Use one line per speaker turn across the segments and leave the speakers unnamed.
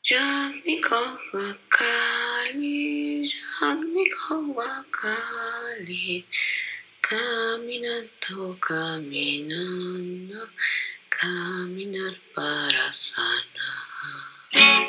Yagniko wakali, Yagniko wakali, caminando, caminando, caminar para sanar.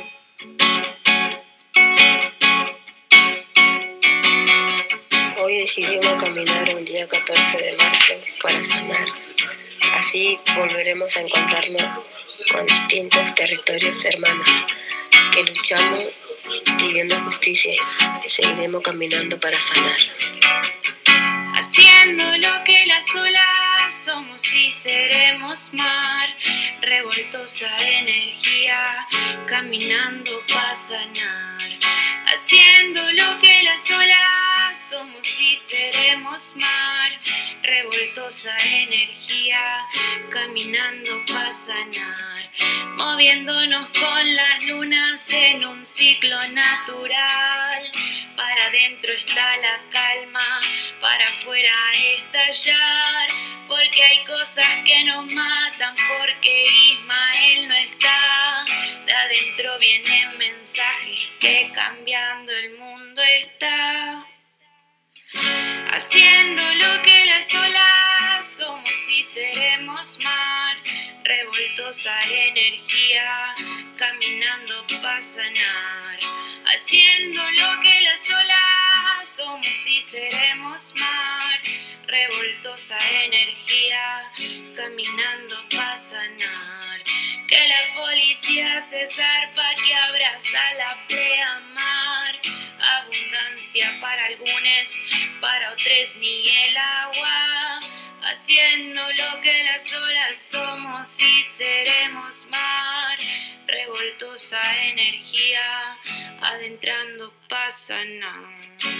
Hoy decidimos caminar el día 14 de marzo para sanar. Así volveremos a encontrarnos con distintos territorios hermanos que luchamos pidiendo justicia y seguiremos caminando para sanar.
Haciendo lo que las olas somos y seremos mar, revueltos a energía, caminando para sanar. Haciendo lo que las olas somos y seremos mar, revueltos a energía, caminando para sanar. Moviéndonos con las lunas en un ciclo natural. Para adentro está la calma, para afuera estallar. Porque hay cosas que nos matan, porque Ismael no está. De adentro vienen mensajes que cambiando el mundo está. Haciendo lo que las olas somos y seremos mar, revueltos a energía, caminando para sanar. Haciendo lo que las olas somos y seremos mar, revueltos a energía, caminando para sanar. Que la policía se zarpa, que abraza la pleamar. Abundancia para algunos, para otros ni el agua. Haciendo lo que las olas somos y seremos mar, revueltos a energía, adentrando para sanar.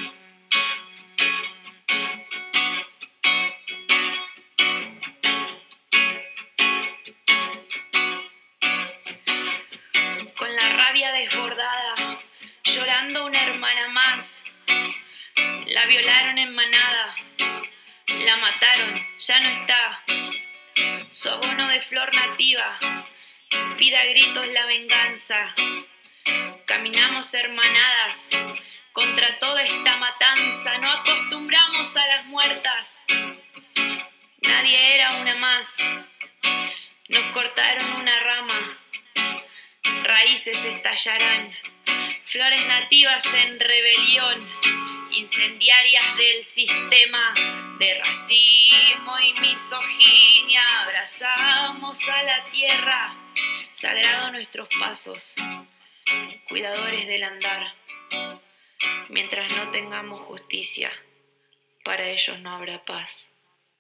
Con la rabia desbordada, llorando una hermana más. La violaron en manada, la mataron, ya no está. Su abono de flor nativa pide a gritos la venganza. Caminamos hermanadas contra toda esta matanza. No acostumbramos a las muertas, nadie era una más. Nos cortaron una rama, raíces estallarán. Flores nativas en rebelión, incendiarias del sistema de racismo y misoginia. Abrazamos a la tierra, sagrado nuestros pasos, cuidadores del andar. Mientras no tengamos justicia, para ellos no habrá paz.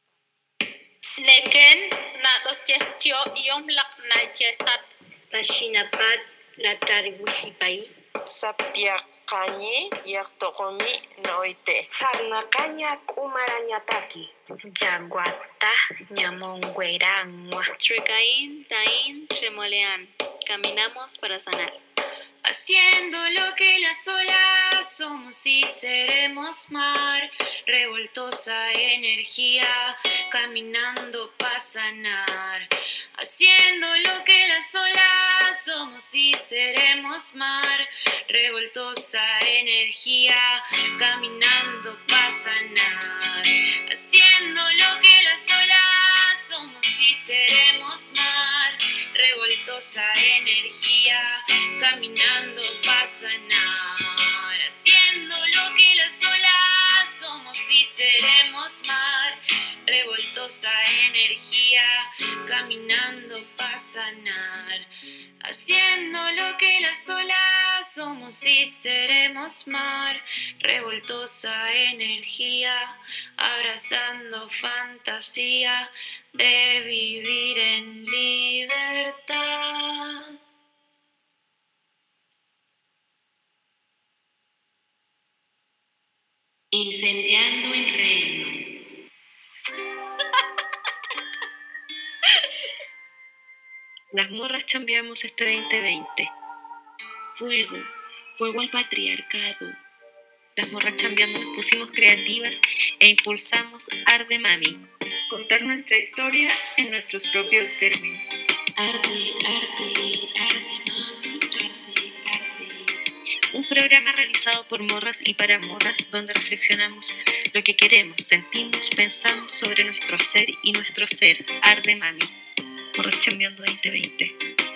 Neken na dos chestio yom lak na chesat.
Pashinapat la taribuhipai.
Sapiakani yaktokomi noite.
Sarnakaña kumarañataki.
Yaguata, ñamonguerangua.
Trecaín, taín, tremoleán. Caminamos para sanar.
Haciendo lo que las olas somos y seremos mar, revueltos a energía, caminando para sanar. Haciendo lo que las olas somos y seremos mar, revueltos a energía, caminando para sanar. Haciendo lo que las olas somos y seremos mar, revueltos a energía, caminando para sanar. Haciendo lo que las olas somos y seremos mar, revueltos a energía, caminando para sanar. Haciendo lo que las olas somos y seremos mar, revueltos a energía, abrazando fantasía de vivir en libertad.
Incendiando el reino.
Las morras chambeamos este 2020.
Fuego, fuego al patriarcado.
Las morras chambeando nos pusimos creativas e impulsamos Arde Mami. Contar nuestra historia en nuestros propios términos.
Arde, arde, arde, mami, arde,
programa realizado por morras y para morras, donde reflexionamos lo que queremos, sentimos, pensamos sobre nuestro hacer y nuestro ser. Arde Mami, Morras Chambeando 2020.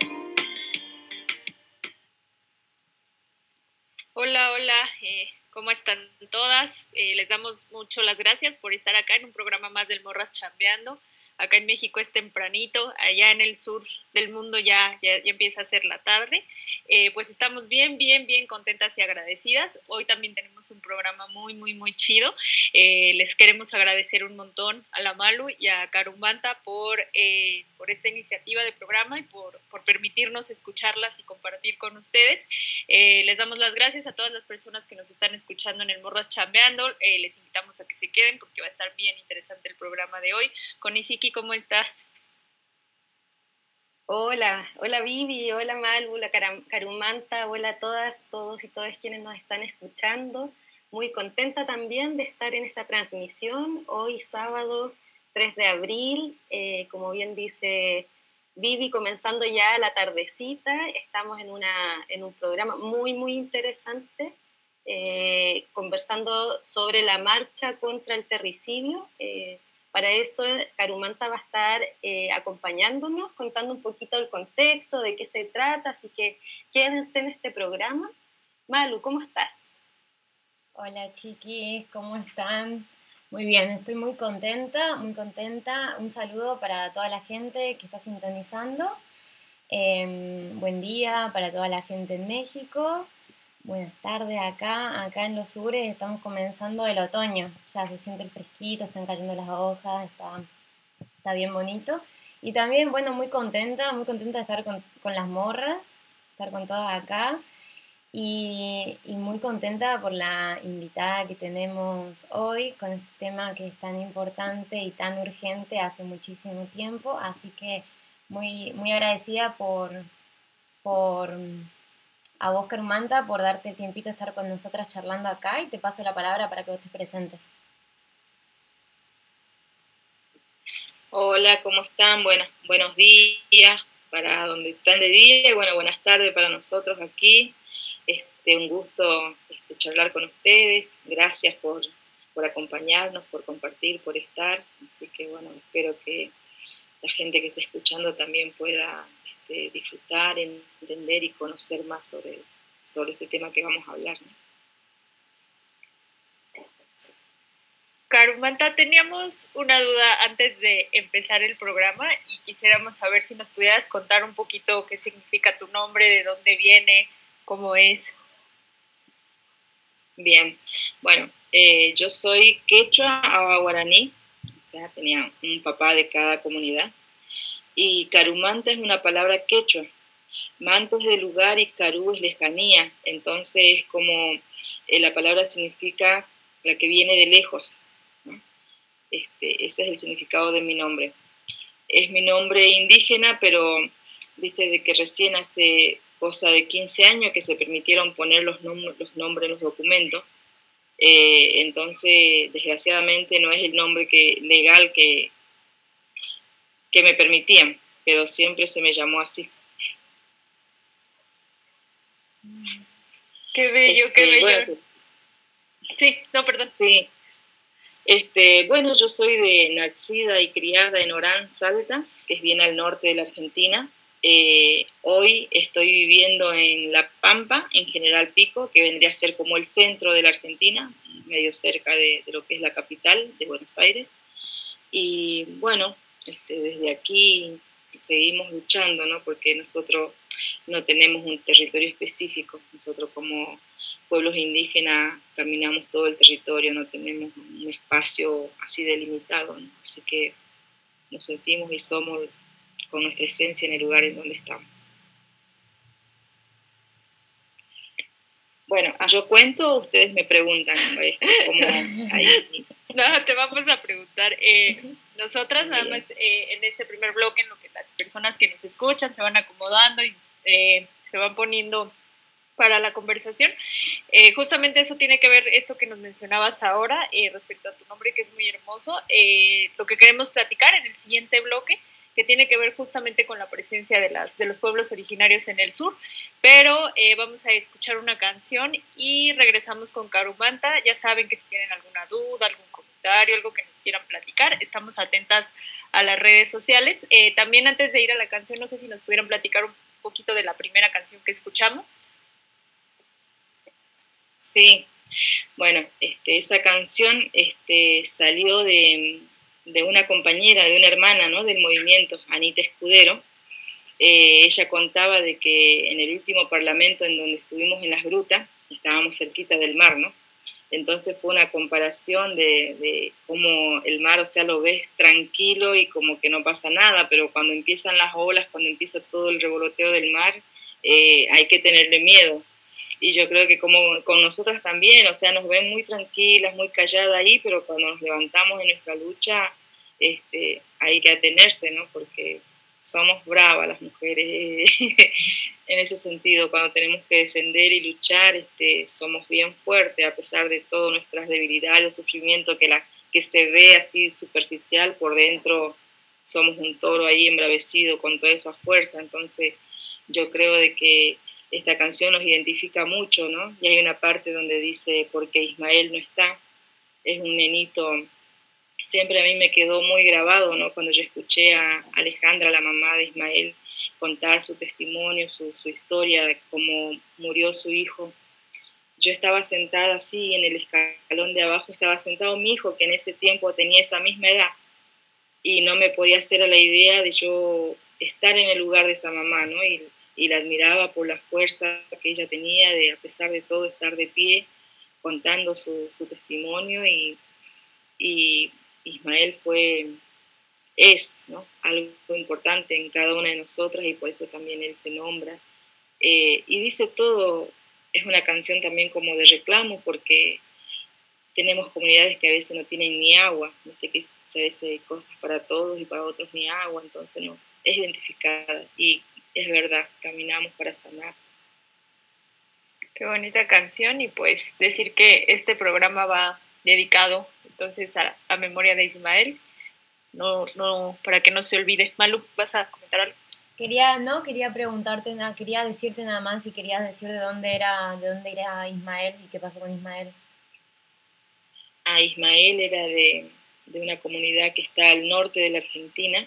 Hola, ¿cómo están todas? Les damos mucho las gracias por estar acá en un programa más del Morras Chambeando. Acá en México es tempranito, allá en el sur del mundo ya empieza a ser la tarde. Pues estamos bien contentas y agradecidas. Hoy también tenemos un programa muy chido. Les queremos agradecer un montón a la Malu y a Carumanta por esta iniciativa de programa y por permitirnos escucharlas y compartir con ustedes. Les damos las gracias a todas las personas que nos están escuchando en el Morras Chambeando. Les invitamos a que se queden porque va a estar bien interesante el programa de hoy. Con Isiki, ¿cómo estás?
Hola Vivi, hola Malu, hola Carumanta, hola a todas, todos y todas quienes nos están escuchando. Muy contenta también de estar en esta transmisión, hoy sábado 3 de abril, como bien dice Vivi, comenzando ya la tardecita. Estamos en un programa muy interesante, conversando sobre la marcha contra el terricidio. Para eso, Carumanta va a estar acompañándonos, contando un poquito el contexto, de qué se trata, así que quédense en este programa. Malu, ¿cómo estás?
Hola chiquis, ¿cómo están? Muy bien, estoy muy contenta. Un saludo para toda la gente que está sintonizando. Buen día para toda la gente en México. Buenas tardes acá en los sures estamos comenzando el otoño, ya se siente el fresquito, están cayendo las hojas, está bien bonito. Y también, bueno, muy contenta de estar con las morras, estar con todas acá y muy contenta por la invitada que tenemos hoy con este tema que es tan importante y tan urgente hace muchísimo tiempo, así que muy agradecida por a vos, Carumanta, por darte el tiempito de estar con nosotras charlando acá y te paso la palabra para que vos te presentes.
Hola, ¿cómo están? Bueno, buenos días para donde están de día y bueno, buenas tardes para nosotros aquí. Un gusto charlar con ustedes. Gracias por acompañarnos, por compartir, por estar. Así que bueno, espero que la gente que esté escuchando también pueda disfrutar, entender y conocer más sobre este tema que vamos a hablar, ¿no?
Carumanta, teníamos una duda antes de empezar el programa y quisiéramos saber si nos pudieras contar un poquito qué significa tu nombre, de dónde viene, cómo es.
Bien, bueno, yo soy quechua awa guaraní, o sea, tenía un papá de cada comunidad. Y Carumanta es una palabra quechua. Manta es de lugar y Carú es lejanía. Entonces, como la palabra significa la que viene de lejos, ¿no? Ese es el significado de mi nombre. Es mi nombre indígena, pero viste de que recién hace cosa de 15 años que se permitieron poner los nombres en los documentos. Entonces, desgraciadamente, no es el nombre legal que me permitían, pero siempre se me llamó así.
Qué bello, qué bello. Bueno, sí, no, perdón.
Sí. Bueno, yo soy nacida y criada en Orán, Salta, que es bien al norte de la Argentina. Hoy estoy viviendo en La Pampa, en General Pico, que vendría a ser como el centro de la Argentina, medio cerca de lo que es la capital de Buenos Aires. Y bueno, desde aquí seguimos luchando, ¿no? Porque nosotros no tenemos un territorio específico. Nosotros como pueblos indígenas caminamos todo el territorio, no tenemos un espacio así delimitado, ¿no? Así que nos sentimos y somos con nuestra esencia en el lugar en donde estamos. Bueno, yo cuento, ustedes me preguntan, ¿cómo ahí?
No, te vamos a preguntar. Nosotras nada más en este primer bloque, en lo que las personas que nos escuchan se van acomodando y se van poniendo para la conversación. Justamente eso tiene que ver esto que nos mencionabas ahora respecto a tu nombre, que es muy hermoso. Lo que queremos platicar en el siguiente bloque que tiene que ver justamente con la presencia de los pueblos originarios en el sur. Pero vamos a escuchar una canción y regresamos con Carumanta. Ya saben que si tienen alguna duda, algún comentario, algo que nos quieran platicar, estamos atentas a las redes sociales. También antes de ir a la canción, no sé si nos pudieran platicar un poquito de la primera canción que escuchamos.
Sí, bueno, esa canción salió de una compañera, de una hermana, ¿no?, del movimiento, Anita Escudero. Ella contaba de que en el último parlamento en donde estuvimos en las grutas, estábamos cerquita del mar, ¿no? Entonces fue una comparación de cómo el mar, o sea, lo ves tranquilo y como que no pasa nada, pero cuando empiezan las olas, cuando empieza todo el revoloteo del mar, hay que tenerle miedo. Y yo creo que como con nosotras también, o sea, nos ven muy tranquilas, muy calladas ahí, pero cuando nos levantamos en nuestra lucha, hay que atenerse, ¿no? Porque somos bravas las mujeres en ese sentido. Cuando tenemos que defender y luchar, somos bien fuertes, a pesar de todas nuestras debilidades o sufrimiento que se ve así superficial, por dentro somos un toro ahí embravecido con toda esa fuerza. Entonces yo creo de que esta canción nos identifica mucho, ¿no? Y hay una parte donde dice, porque Ismael no está, es un nenito. Siempre a mí me quedó muy grabado, ¿no? Cuando yo escuché a Alejandra, la mamá de Ismael, contar su testimonio, su historia, de cómo murió su hijo. Yo estaba sentada así en el escalón de abajo, estaba sentado mi hijo, que en ese tiempo tenía esa misma edad, y no me podía hacer a la idea de yo estar en el lugar de esa mamá, ¿no? Y la admiraba por la fuerza que ella tenía de, a pesar de todo, estar de pie, contando su testimonio, y Ismael es, ¿no?, algo importante en cada una de nosotras, y por eso también él se nombra. Y dice todo, es una canción también como de reclamo, porque tenemos comunidades que a veces no tienen ni agua, ¿viste? Que a veces hay cosas para todos y para otros ni agua, entonces no, es identificada, y es verdad, caminamos para sanar.
Qué bonita canción, y pues decir que este programa va dedicado entonces a memoria de Ismael, no, para que no se olvide. Malu, ¿vas a comentar algo?
Quería preguntarte, quería decirte nada más si querías decir de dónde era Ismael y qué pasó con Ismael.
Ismael era de una comunidad que está al norte de la Argentina.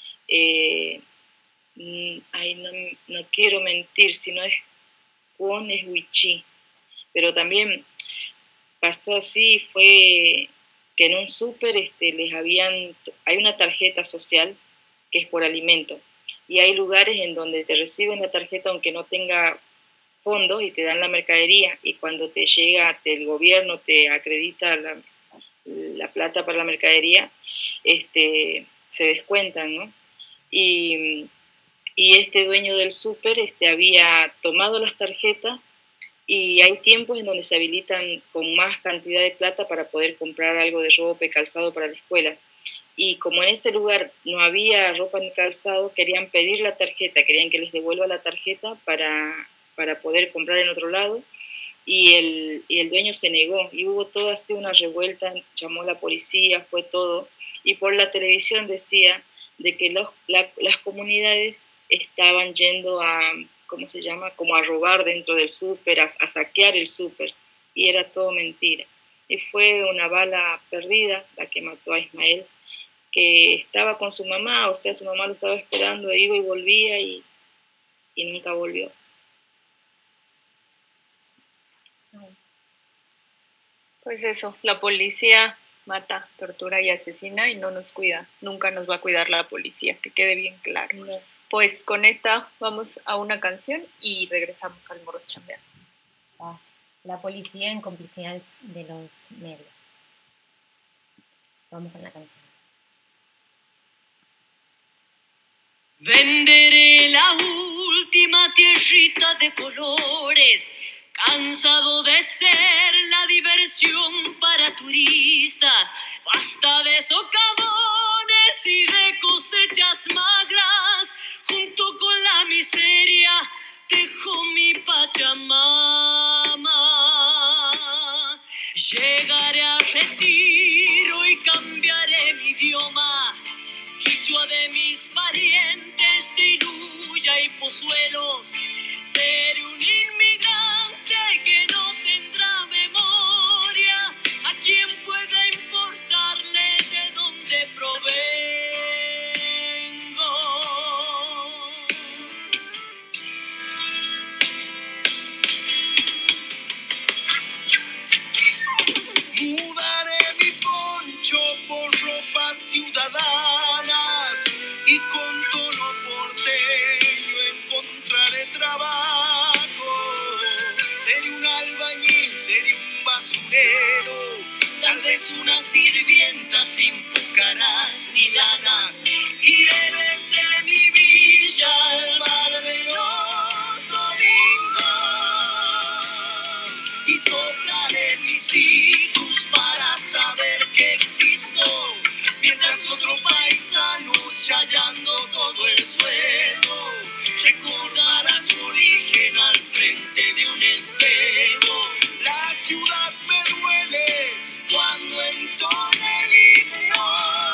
No quiero mentir, si no es Cuon, es Huichí. Pero también pasó así, fue que en un súper hay una tarjeta social que es por alimento, y hay lugares en donde te reciben la tarjeta aunque no tenga fondos y te dan la mercadería, y cuando te llega, el gobierno te acredita la plata para la mercadería, se descuentan, ¿no? Y este dueño del súper había tomado las tarjetas, y hay tiempos en donde se habilitan con más cantidad de plata para poder comprar algo de ropa y calzado para la escuela. Y como en ese lugar no había ropa ni calzado, querían pedir la tarjeta, querían que les devuelva la tarjeta para poder comprar en otro lado, y el dueño se negó, y hubo toda así una revuelta, llamó a la policía, fue todo, y por la televisión decía de que las comunidades estaban yendo a, ¿cómo se llama?, como a robar dentro del súper, a saquear el súper, y era todo mentira. Y fue una bala perdida la que mató a Ismael, que estaba con su mamá, o sea, su mamá lo estaba esperando, iba y volvía, y nunca volvió.
Pues eso, la policía mata, tortura y asesina, y no nos cuida. Nunca nos va a cuidar la policía, que quede bien claro. No. Pues con esta vamos a una canción y regresamos al Morros Chambeando.
La policía en complicidad de los medios. Vamos con la canción.
Venderé la última tierrita de colores, cansado de ser la diversión para turistas. Basta de socavones y de cosechas magras, junto con la miseria dejo mi Pachamama. Llegaré a retiro y cambiaré mi idioma, quichua de mis parientes, vez una sirvienta sin pucarás ni lanas. Iré desde mi villa al bar de los domingos y soplaré mis hijos para saber que existo, mientras otro paisano chayando todo el suelo recordará su origen al frente de un espejo. La ciudad me duele cuando entona el himno,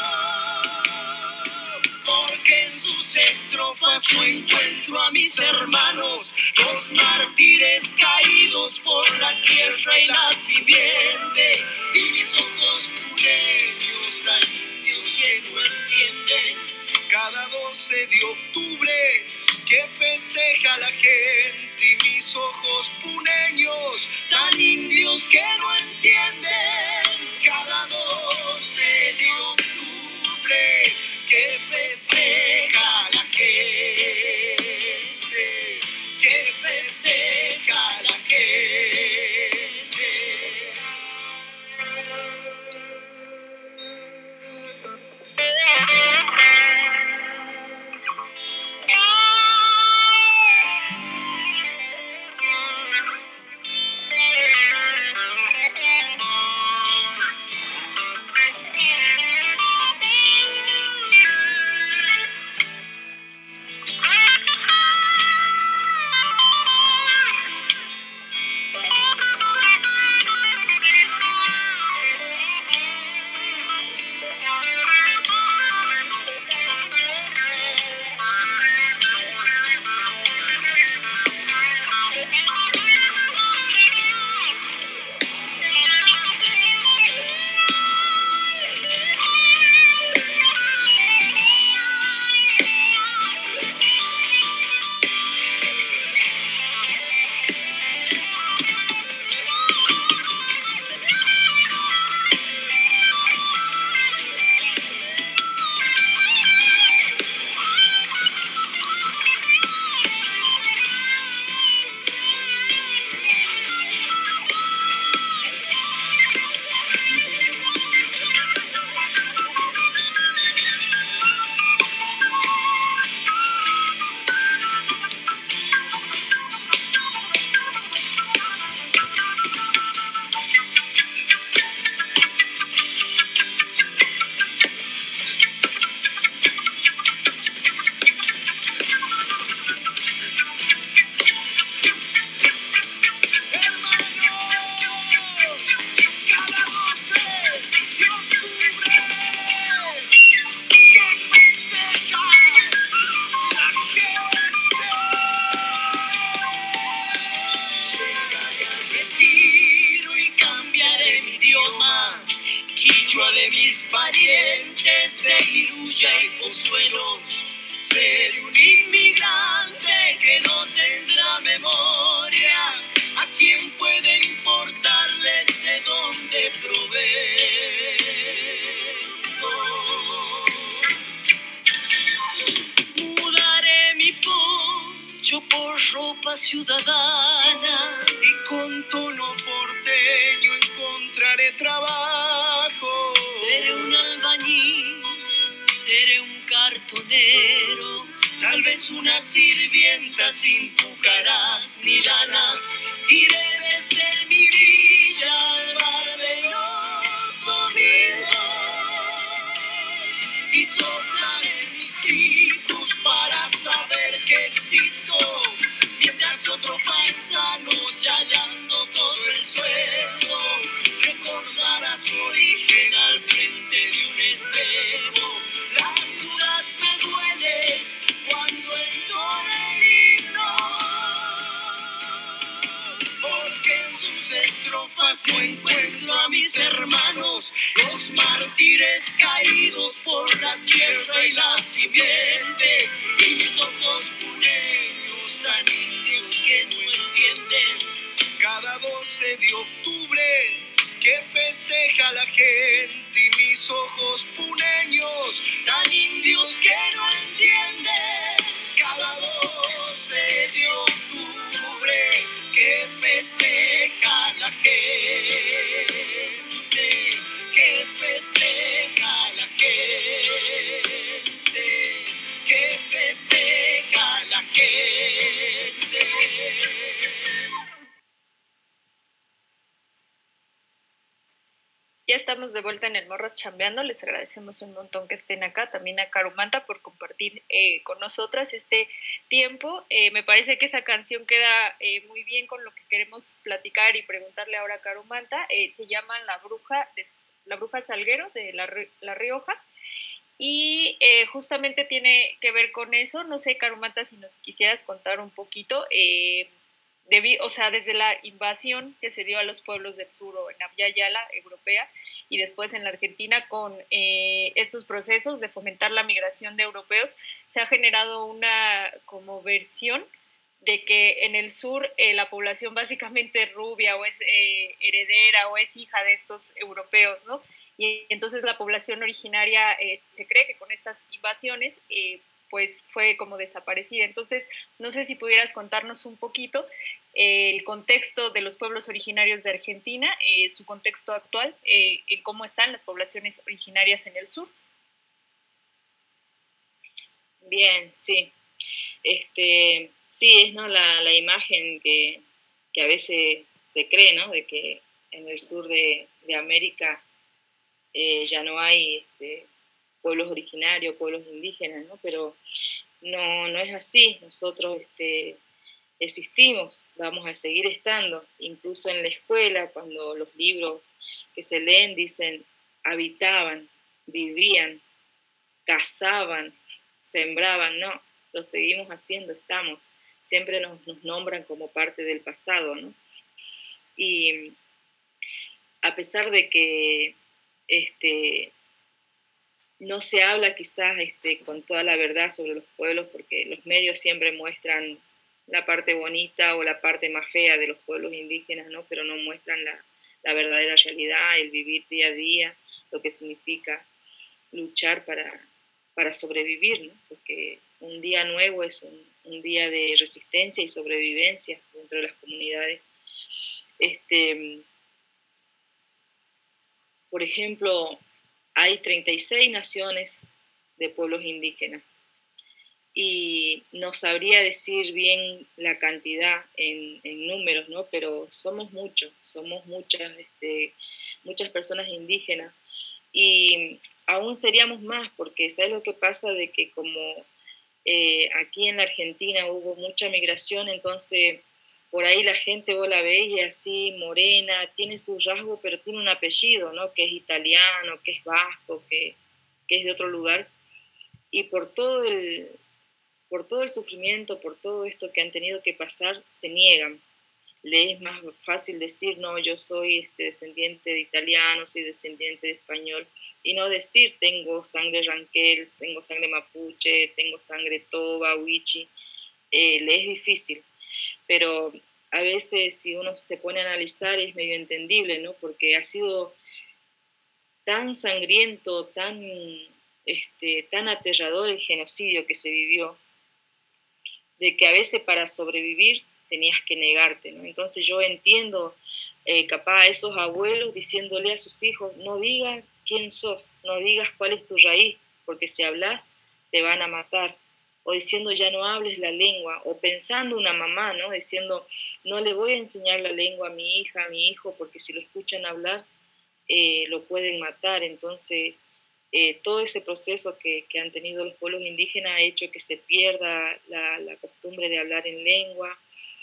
porque en sus estrofas no encuentro a mis hermanos, los mártires caídos por la tierra y la simiente, y mis ojos pureños tan indios que no entienden. Cada 12 de octubre que festeja la gente, y mis ojos puneños tan indios que no entienden. Cada 12 de octubre que festeja la gente, que festeja la gente. Ciudadana y con tono porteño encontraré trabajo. Seré un albañil, seré un cartonero, tal vez una sirvienta sin pucarás ni lanas. Iré desde mi villa al bar de los domingos y soplaré mis hitos para saber que existo, mientras otro paisano chayando todo el suelo recordará su origen al frente de un espejo. La ciudad me duele cuando entona el himno, porque en sus estrofas no encuentro a mis hermanos, los mártires caídos por la tierra y la simiente, y mis ojos puneños tan indios que no entienden. Cada 12 de octubre que festeja la gente, y mis ojos puneños tan indios que no entienden. Cada 12 de octubre que festeja la gente,
Ya estamos de vuelta en el Morras Chambeando. Les agradecemos un montón que estén acá. También a Carumanta por compartir con nosotras este tiempo. Me parece que esa canción queda muy bien con lo que queremos platicar y preguntarle ahora a Carumanta. Se llama La Bruja Salguero de La Rioja. Y justamente tiene que ver con eso. No sé, Carumanta, si nos quisieras contar un poquito, desde la invasión que se dio a los pueblos del sur o en Abya Yala europea y después en la Argentina con estos procesos de fomentar la migración de europeos, se ha generado una como versión de que en el sur la población básicamente es rubia o es heredera o es hija de estos europeos, ¿no? Y entonces la población originaria se cree que con estas invasiones pues fue como desaparecida. Entonces, no sé si pudieras contarnos un poquito el contexto de los pueblos originarios de Argentina, su contexto actual, en cómo están las poblaciones originarias en el sur.
Bien, sí. Sí, es ¿no? la imagen que a veces se cree, ¿no? De que en el sur de América ya no hay pueblos originarios, pueblos indígenas, ¿no? Pero no es así. Nosotros existimos, vamos a seguir estando. Incluso en la escuela, cuando los libros que se leen dicen habitaban, vivían, cazaban, sembraban, no, lo seguimos haciendo, estamos. Siempre nos nombran como parte del pasado, ¿no? Y a pesar de que no se habla quizás con toda la verdad sobre los pueblos, porque los medios siempre muestran la parte bonita o la parte más fea de los pueblos indígenas, ¿no? Pero no muestran la verdadera realidad, el vivir día a día, lo que significa luchar para sobrevivir, ¿no? Porque un día nuevo es un día de resistencia y sobrevivencia dentro de las comunidades. Por ejemplo, hay 36 naciones de pueblos indígenas y no sabría decir bien la cantidad en números, ¿no? Pero somos muchos, somos muchas personas indígenas y aún seríamos más porque ¿sabes lo que pasa? De que como aquí en la Argentina hubo mucha migración, entonces por ahí la gente vos la ves y así morena, tiene sus rasgos, pero tiene un apellido, ¿no? Que es italiano, que es vasco, que es de otro lugar. Y por todo el sufrimiento, por todo esto que han tenido que pasar, se niegan. Le es más fácil decir, no, yo soy descendiente de italiano, soy descendiente de español, y no decir, tengo sangre ranquel, tengo sangre mapuche, tengo sangre toba, wichi. Le es difícil, pero a veces si uno se pone a analizar es medio entendible, ¿no? Porque ha sido tan sangriento, tan aterrador el genocidio que se vivió, de que a veces para sobrevivir tenías que negarte, ¿no? Entonces yo entiendo capaz a esos abuelos diciéndole a sus hijos, no digas quién sos, no digas cuál es tu raíz, porque si hablas te van a matar, o diciendo ya no hables la lengua, o pensando una mamá, ¿no? Diciendo no le voy a enseñar la lengua a mi hija, a mi hijo, porque si lo escuchan hablar lo pueden matar. Entonces todo ese proceso que han tenido los pueblos indígenas ha hecho que se pierda la costumbre de hablar en lengua,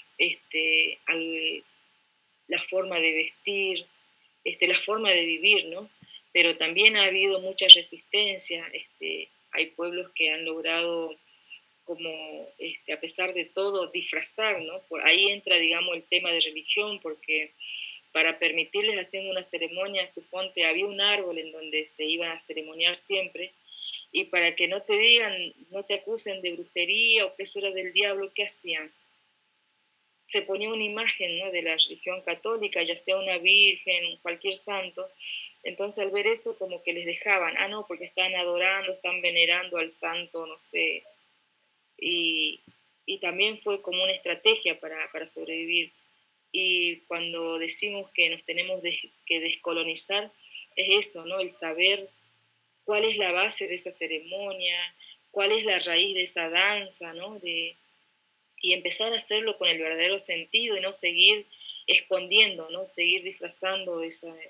la forma de vestir, la forma de vivir, ¿no? Pero también ha habido mucha resistencia, hay pueblos que han logrado como, a pesar de todo, disfrazar, ¿no? Por ahí entra, digamos, el tema de religión, porque para permitirles hacer una ceremonia, suponte, había un árbol en donde se iban a ceremoniar siempre, y para que no te digan, no te acusen de brujería o que eso era del diablo, ¿qué hacían? Se ponía una imagen, ¿no? De la religión católica, ya sea una virgen, cualquier santo. Entonces al ver eso como que les dejaban, no, porque están adorando, están venerando al santo, no sé. Y también fue como una estrategia para sobrevivir. Y cuando decimos que nos tenemos que descolonizar, es eso, ¿no? El saber cuál es la base de esa ceremonia, cuál es la raíz de esa danza, ¿no? Y empezar a hacerlo con el verdadero sentido y no seguir escondiendo, ¿no? Seguir disfrazando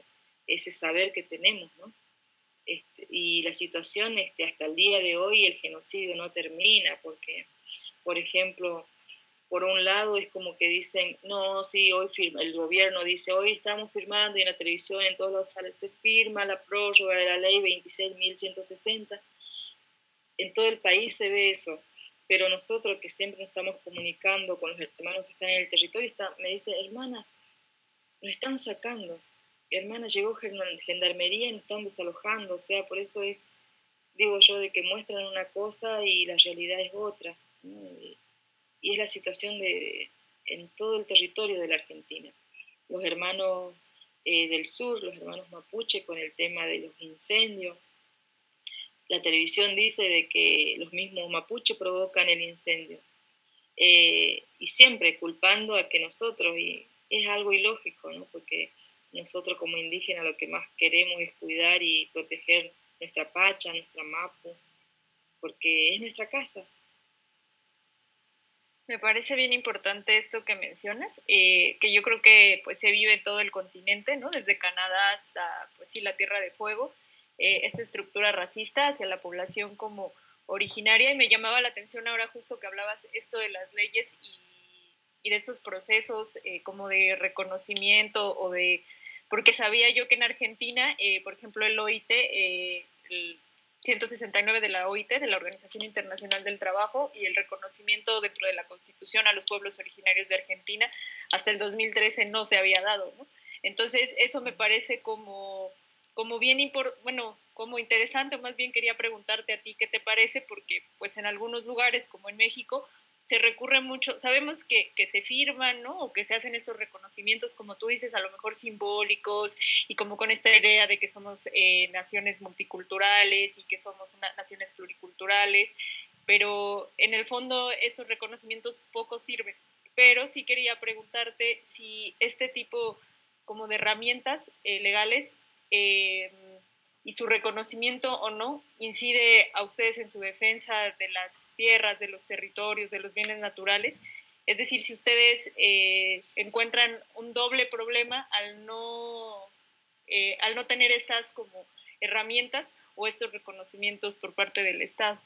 ese saber que tenemos, ¿no? Y la situación hasta el día de hoy, el genocidio no termina, porque, por ejemplo, por un lado es como que dicen, no, sí, hoy el gobierno dice, hoy estamos firmando, y en la televisión, en todos los sales se firma la prórroga de la ley 26.160, en todo el país se ve eso, pero nosotros que siempre nos estamos comunicando con los hermanos que están en el territorio, me dice, hermana, nos están sacando, hermana, llegó gendarmería y nos están desalojando, o sea, por eso digo yo, de que muestran una cosa y la realidad es otra, ¿no? Y es la situación en todo el territorio de la Argentina. Los hermanos del sur, los hermanos mapuche, con el tema de los incendios. La televisión dice de que los mismos mapuche provocan el incendio. Y siempre culpando a que nosotros, y es algo ilógico, ¿no? Porque nosotros como indígenas lo que más queremos es cuidar y proteger nuestra pacha, nuestra mapu, porque es nuestra casa.
Me parece bien importante esto que mencionas, que yo creo que pues se vive en todo el continente, ¿no? Desde Canadá hasta, pues sí, la Tierra de Fuego, esta estructura racista hacia la población como originaria, y me llamaba la atención ahora justo que hablabas esto de las leyes y de estos procesos como de reconocimiento porque sabía yo que en Argentina, por ejemplo, el OIT, el 169 de la OIT, de la Organización Internacional del Trabajo, y el reconocimiento dentro de la Constitución a los pueblos originarios de Argentina, hasta el 2013 no se había dado, ¿no? Entonces, eso me parece como bien como interesante, o más bien quería preguntarte a ti qué te parece, porque pues en algunos lugares, como en México, se recurre mucho, sabemos que se firman, ¿no? O que se hacen estos reconocimientos, como tú dices, a lo mejor simbólicos, y como con esta idea de que somos naciones multiculturales y que somos naciones pluriculturales, pero en el fondo estos reconocimientos poco sirven. Pero sí quería preguntarte si este tipo como de herramientas legales y su reconocimiento o no incide a ustedes en su defensa de las tierras, de los territorios, de los bienes naturales. Es decir, si ustedes encuentran un doble problema al no tener estas como herramientas o estos reconocimientos por parte del Estado.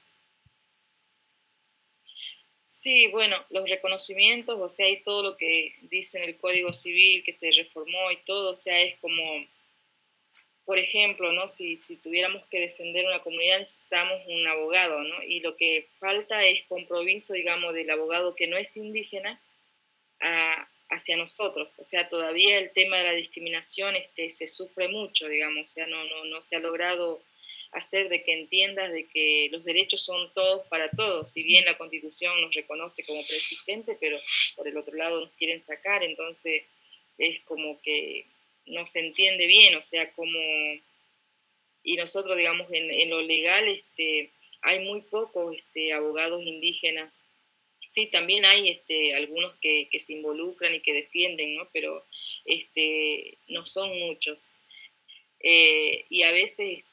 Sí, bueno, los reconocimientos, o sea, y todo lo que dice en el Código Civil que se reformó y todo, o sea, es como, por ejemplo, ¿no? Si tuviéramos que defender una comunidad necesitamos un abogado, ¿no? Y lo que falta es compromiso, digamos, del abogado que no es indígena hacia nosotros. O sea, todavía el tema de la discriminación se sufre mucho, digamos, o sea, no se ha logrado hacer de que entiendas de que los derechos son todos para todos. Si bien la Constitución nos reconoce como preexistente, pero por el otro lado nos quieren sacar, entonces es como que no se entiende bien, o sea, como... Y nosotros, digamos, en lo legal hay muy pocos abogados indígenas. Sí, también hay algunos que se involucran y que defienden, ¿no? Pero no son muchos. Y a veces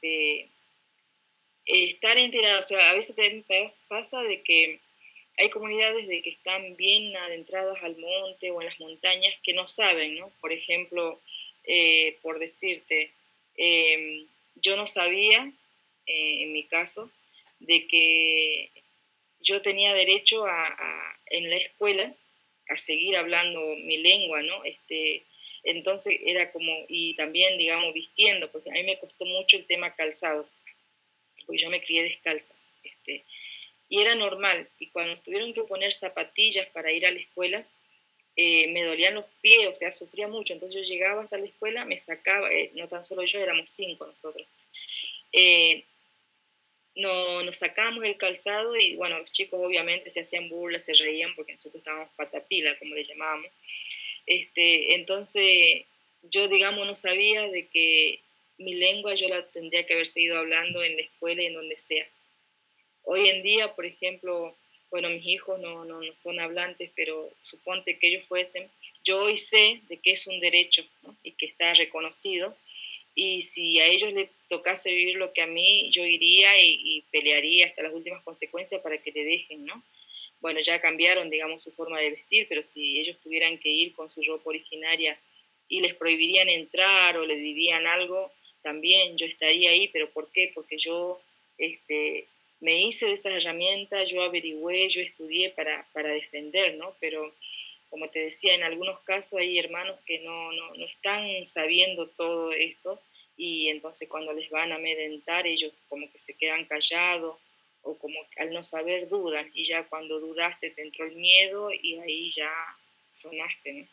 estar enterado, o sea, a veces también pasa de que hay comunidades de que están bien adentradas al monte o en las montañas que no saben, ¿no? Por ejemplo, por decirte, yo no sabía, en mi caso, de que yo tenía derecho en la escuela a seguir hablando mi lengua, ¿no? Entonces era como, y también, digamos, vistiendo, porque a mí me costó mucho el tema calzado, porque yo me crié descalza, y era normal, y cuando tuvieron que poner zapatillas para ir a la escuela, me dolían los pies, o sea, sufría mucho, entonces yo llegaba hasta la escuela, me sacaba, no tan solo yo, éramos 5 nosotros, nos sacábamos el calzado y bueno, los chicos obviamente se hacían burlas, se reían porque nosotros estábamos patapila, como le llamábamos. Entonces yo, digamos, no sabía de que mi lengua yo la tendría que haber seguido hablando en la escuela y en donde sea. Hoy en día, por ejemplo, bueno, mis hijos no son hablantes, pero suponte que ellos fuesen, yo hoy sé de que es un derecho, ¿no? Y que está reconocido, y si a ellos les tocase vivir lo que a mí, yo iría y pelearía hasta las últimas consecuencias para que le dejen, ¿no? Bueno, ya cambiaron, digamos, su forma de vestir, pero si ellos tuvieran que ir con su ropa originaria y les prohibirían entrar o le dirían algo, también yo estaría ahí, pero ¿por qué? Porque yo me hice de esas herramientas, yo averigüé, yo estudié para defender, ¿no? Pero como te decía, en algunos casos hay hermanos que no están sabiendo todo esto y entonces cuando les van a amedrentar ellos como que se quedan callados o como que al no saber dudan y ya cuando dudaste te entró el miedo y ahí ya sonaste, ¿no?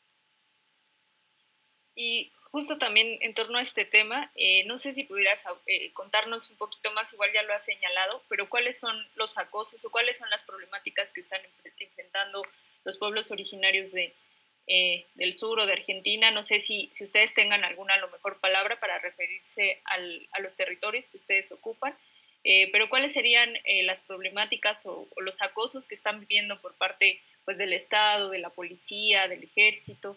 Y justo también en torno a este tema, no sé si pudieras contarnos un poquito más, igual ya lo has señalado, pero cuáles son los acosos o cuáles son las problemáticas que están enfrentando los pueblos originarios del sur o de Argentina. No sé si ustedes tengan alguna, a lo mejor, palabra para referirse a los territorios que ustedes ocupan, pero cuáles serían las problemáticas o los acosos que están viviendo por parte pues, del Estado, de la policía, del ejército.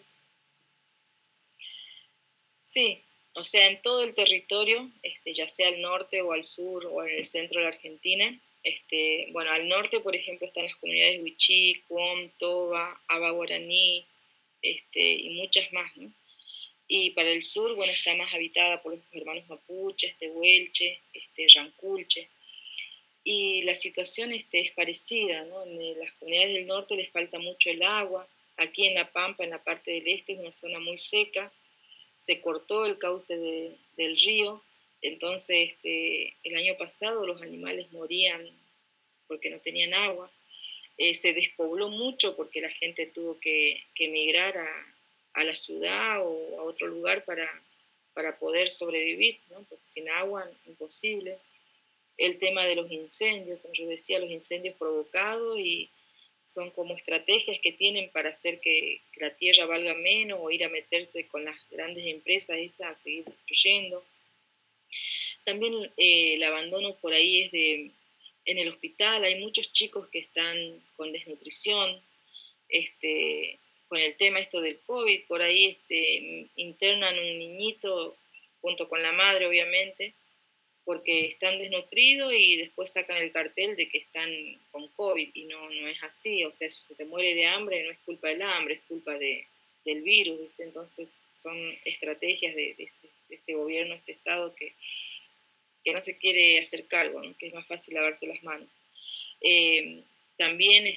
Sí, o sea, en todo el territorio, ya sea al norte o al sur o en el centro de la Argentina, bueno, al norte, por ejemplo, están las comunidades Huichí, Cuom, Toba, Aba Guaraní, y muchas más, ¿no? Y para el sur, bueno, está más habitada por los hermanos mapuches, tehuelche, ranculche. Y la situación es parecida, ¿no? En las comunidades del norte les falta mucho el agua. Aquí en La Pampa, en la parte del este, es una zona muy seca. Se cortó el cauce del río. Entonces, el año pasado los animales morían porque no tenían agua. Se despobló mucho porque la gente tuvo que emigrar a la ciudad o a otro lugar para poder sobrevivir, ¿no? Porque sin agua imposible. El tema de los incendios, como yo decía, los incendios provocados y son como estrategias que tienen para hacer que la tierra valga menos o ir a meterse con las grandes empresas estas a seguir destruyendo. También el abandono por ahí en el hospital, hay muchos chicos que están con desnutrición, con el tema esto del COVID, por ahí internan un niñito junto con la madre, obviamente, porque están desnutridos y después sacan el cartel de que están con COVID y no es así, o sea, si se te muere de hambre no es culpa del hambre, es culpa del virus, ¿viste? Entonces son estrategias de este gobierno, este Estado que no se quiere hacer cargo, ¿no? Que es más fácil lavarse las manos. También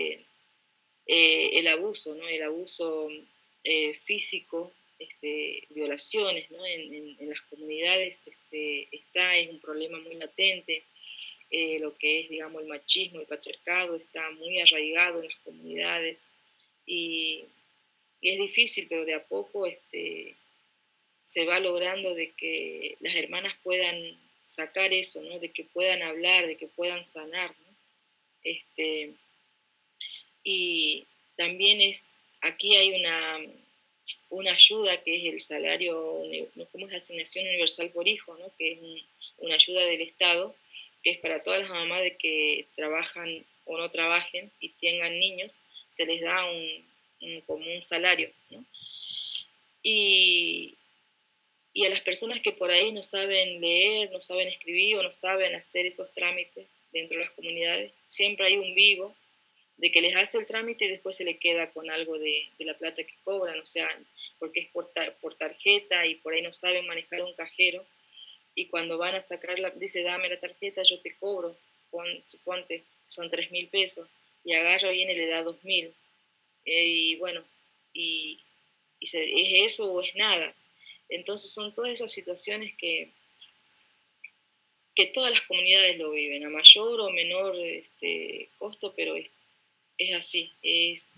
el abuso, ¿no? El abuso físico, violaciones, ¿no? En las comunidades es un problema muy latente. Lo que es, digamos, el machismo, el patriarcado está muy arraigado en las comunidades y es difícil, pero de a poco se va logrando de que las hermanas puedan sacar eso, ¿no? De que puedan hablar, de que puedan sanar, ¿no? Y también aquí hay una ayuda que es el salario, como es la asignación universal por hijo, ¿no? Que es una ayuda del Estado, que es para todas las mamás de que trabajan o no trabajen y tengan niños, se les da como un salario, ¿no? Y a las personas que por ahí no saben leer, no saben escribir o no saben hacer esos trámites dentro de las comunidades, siempre hay un vivo de que les hace el trámite y después se le queda con algo de la plata que cobran, o sea, porque es por tarjeta y por ahí no saben manejar un cajero, y cuando van a sacarla, dice, dame la tarjeta, yo te cobro, suponte, son 3.000 pesos, y agarra, viene y le da 2.000, y bueno, ¿es eso o es nada? Entonces son todas esas situaciones que todas las comunidades lo viven, a mayor o menor costo, pero es así, es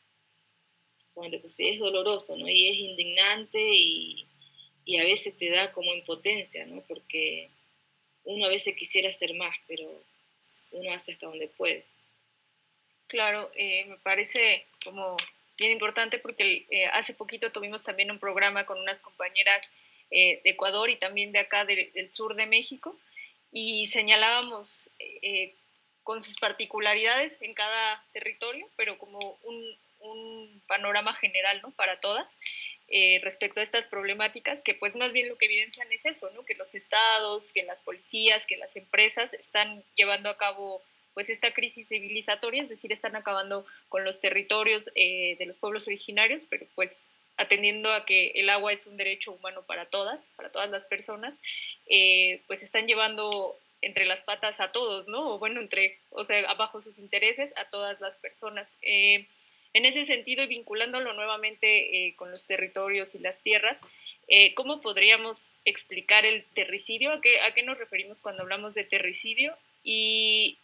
doloroso, ¿no? Y es indignante y a veces te da como impotencia, ¿no? Porque uno a veces quisiera hacer más, pero uno hace hasta donde puede.
Claro, me parece como bien importante porque hace poquito tuvimos también un programa con unas compañeras de Ecuador y también de acá del sur de México y señalábamos con sus particularidades en cada territorio, pero como un panorama general, ¿no? Para todas, respecto a estas problemáticas, que pues más bien lo que evidencian es eso, ¿no? Que los estados, que las policías, que las empresas están llevando a cabo pues esta crisis civilizatoria, es decir, están acabando con los territorios de los pueblos originarios, pero pues atendiendo a que el agua es un derecho humano para todas las personas, pues están llevando entre las patas a todos, ¿no? O bueno, bajo sus intereses a todas las personas. En ese sentido, y vinculándolo nuevamente con los territorios y las tierras, ¿cómo podríamos explicar el terricidio? ¿A qué nos referimos cuando hablamos de terricidio? Y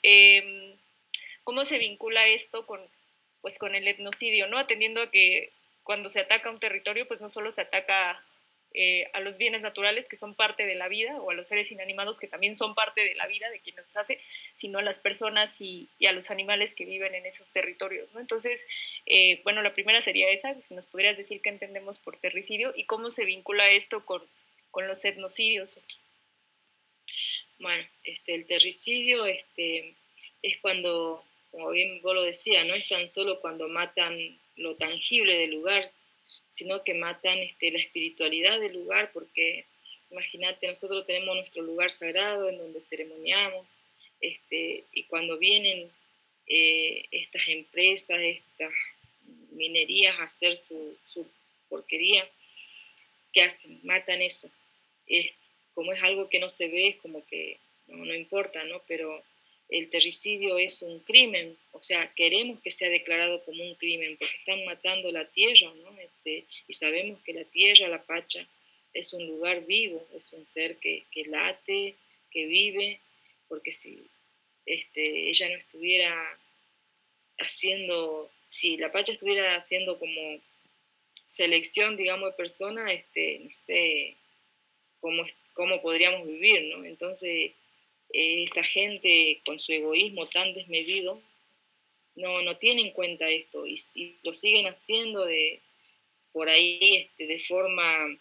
¿cómo se vincula esto con el etnocidio, ¿no? Atendiendo a que cuando se ataca un territorio, pues no solo se ataca a los bienes naturales que son parte de la vida, o a los seres inanimados que también son parte de la vida de quien nos hace, sino a las personas y a los animales que viven en esos territorios, ¿no? Entonces, bueno, la primera sería esa, si nos podrías decir qué entendemos por terricidio y cómo se vincula esto con los etnocidios.
Bueno, el terricidio es cuando, como bien vos lo decías, no es tan solo cuando matan lo tangible del lugar, sino que matan la espiritualidad del lugar, porque imagínate, nosotros tenemos nuestro lugar sagrado en donde ceremoniamos, y cuando vienen estas empresas, estas minerías a hacer su porquería, ¿qué hacen? Matan eso. Como es algo que no se ve, es como que no importa, ¿no? Pero el terricidio es un crimen, o sea, queremos que sea declarado como un crimen, porque están matando la tierra, ¿no? Y sabemos que la tierra, la Pacha, es un lugar vivo, es un ser que late, que vive, porque si ella no estuviera haciendo, si la Pacha estuviera haciendo como selección, digamos, de personas, no sé cómo podríamos vivir, ¿no? Entonces, esta gente con su egoísmo tan desmedido no tiene en cuenta esto y lo siguen haciendo por ahí de forma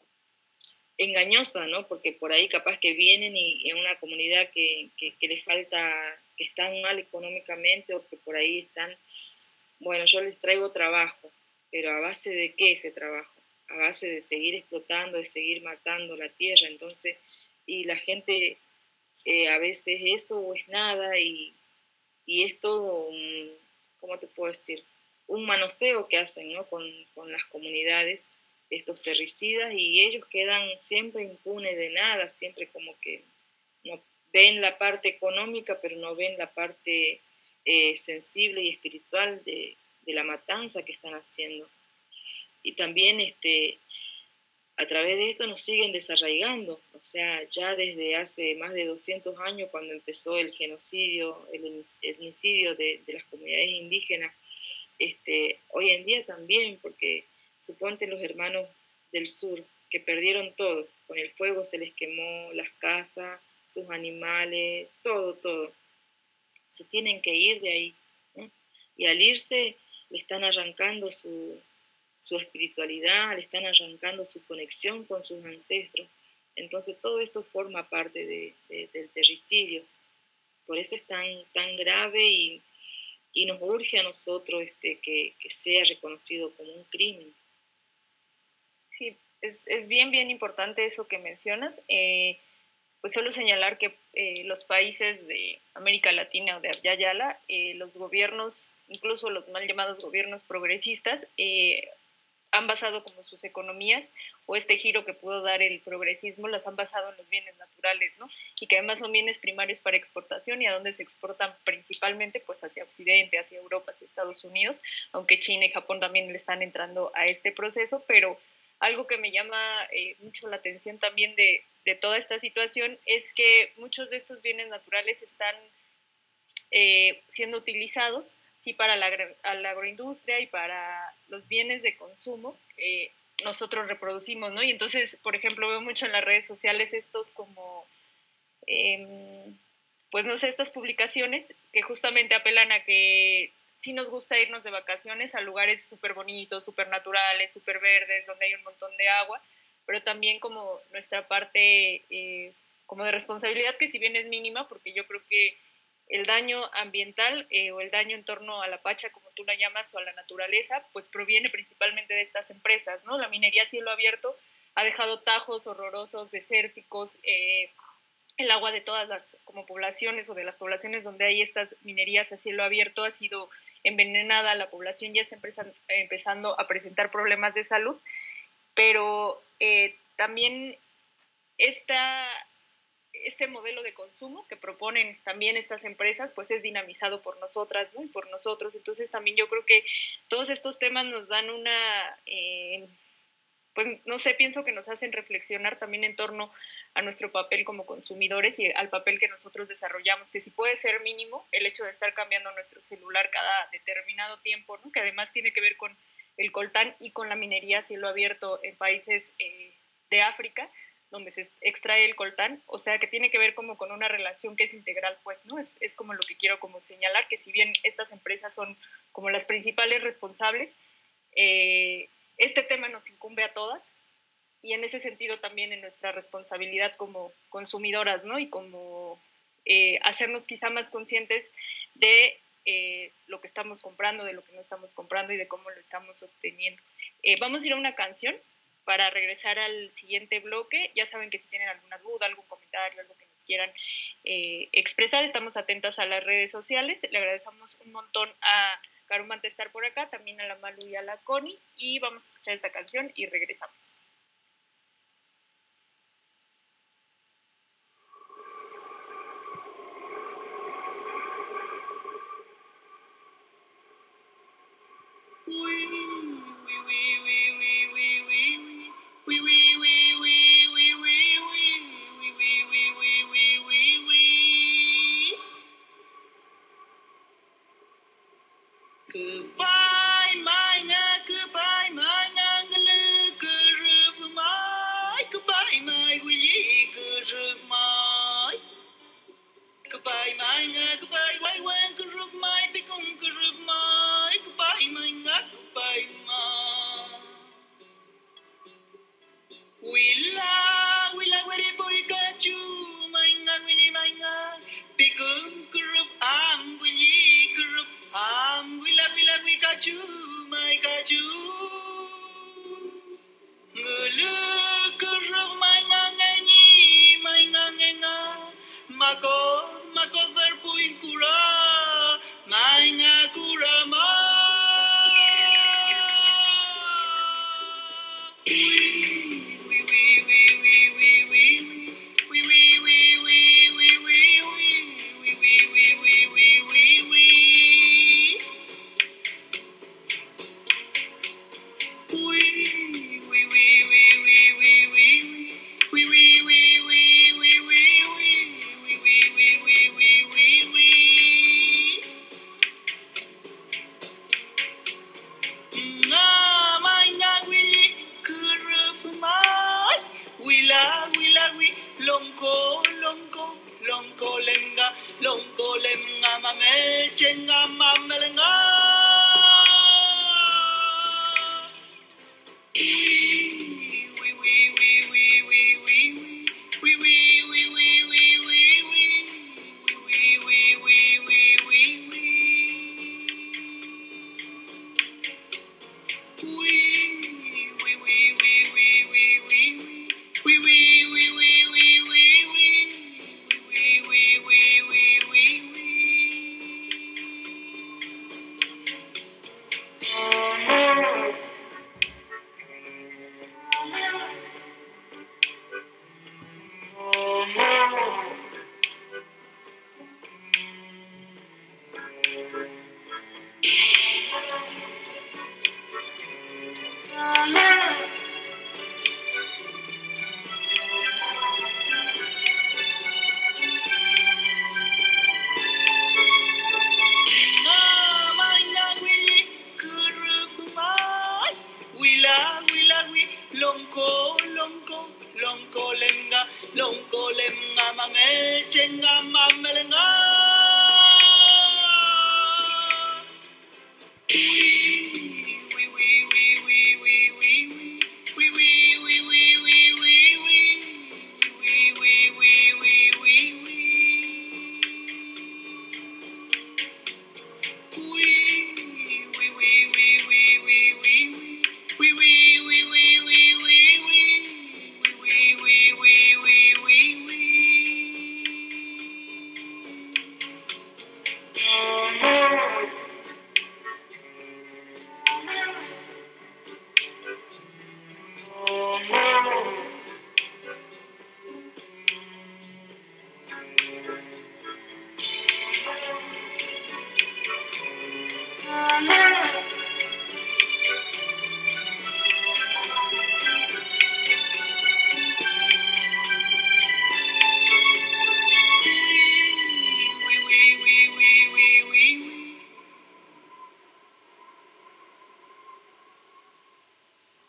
engañosa, ¿no? Porque por ahí capaz que vienen y en una comunidad que les falta, que están mal económicamente o que por ahí están, bueno, yo les traigo trabajo, pero ¿a base de qué ese trabajo? A base de seguir explotando, de seguir matando la tierra. Entonces, y la gente a veces eso o es nada y es todo un, ¿cómo te puedo decir? Un manoseo que hacen, ¿no? con las comunidades, estos terricidas, y ellos quedan siempre impunes de nada, siempre como que no ven la parte económica, pero no ven la parte sensible y espiritual de la matanza que están haciendo. Y también a través de esto nos siguen desarraigando, o sea, ya desde hace más de 200 años, cuando empezó el genocidio, el etnicidio de las comunidades indígenas, hoy en día también, porque suponte los hermanos del sur, que perdieron todo, con el fuego se les quemó las casas, sus animales, todo, se tienen que ir de ahí, ¿no? Y al irse le están arrancando su espiritualidad, le están arrancando su conexión con sus ancestros. Entonces todo esto forma parte del terricidio. Por eso es tan grave y nos urge a nosotros que sea reconocido como un crimen.
Sí, es bien importante eso que mencionas. Pues solo señalar que los países de América Latina o de Abya Yala, los gobiernos, incluso los mal llamados gobiernos progresistas, han basado como sus economías o este giro que pudo dar el progresismo, las han basado en los bienes naturales, ¿no? Y que además son bienes primarios para exportación y a donde se exportan principalmente pues hacia Occidente, hacia Europa, hacia Estados Unidos, aunque China y Japón también le están entrando a este proceso, pero algo que me llama mucho la atención también de toda esta situación es que muchos de estos bienes naturales están siendo utilizados sí para la agroindustria y para los bienes de consumo que nosotros reproducimos, ¿no? Y entonces, por ejemplo, veo mucho en las redes sociales estos como, pues no sé, estas publicaciones que justamente apelan a que sí nos gusta irnos de vacaciones a lugares súper bonitos, súper naturales, súper verdes, donde hay un montón de agua, pero también como nuestra parte como de responsabilidad, que si bien es mínima, porque yo creo que el daño ambiental o el daño en torno a la Pacha, como tú la llamas, o a la naturaleza, pues proviene principalmente de estas empresas, ¿no? La minería a cielo abierto ha dejado tajos horrorosos, desérticos, el agua de todas las como poblaciones o de las poblaciones donde hay estas minerías a cielo abierto ha sido envenenada, la población ya está empezando a presentar problemas de salud, pero también este modelo de consumo que proponen también estas empresas, pues es dinamizado por nosotras, ¿no? Y por nosotros. Entonces también yo creo que todos estos temas nos dan pues no sé, pienso que nos hacen reflexionar también en torno a nuestro papel como consumidores y al papel que nosotros desarrollamos, que si puede ser mínimo el hecho de estar cambiando nuestro celular cada determinado tiempo, ¿no? Que además tiene que ver con el coltán y con la minería a cielo abierto en países de África, donde se extrae el coltán, o sea, que tiene que ver como con una relación que es integral, pues, ¿no? Es como lo que quiero como señalar, que si bien estas empresas son como las principales responsables, este tema nos incumbe a todas y en ese sentido también en nuestra responsabilidad como consumidoras, ¿no? Y como hacernos quizá más conscientes de lo que estamos comprando, de lo que no estamos comprando y de cómo lo estamos obteniendo. Vamos a ir a una canción para regresar al siguiente bloque. Ya saben que si tienen alguna duda, algún comentario, algo que nos quieran expresar, estamos atentas a las redes sociales. Le agradecemos un montón a Carumante estar por acá, también a la Malu y a la Connie, y vamos a escuchar esta canción y regresamos.
Goodbye, my goodbye, my good my goodbye, my willy good my goodbye, my goodbye, why good my become good my goodbye, my goodbye, my Willa, where the boy got you, my willy, my become good willy good Willa, we got you, my got you. Ngulu my ngangani, my nganga, mako therpuin kura, my ngakura ma.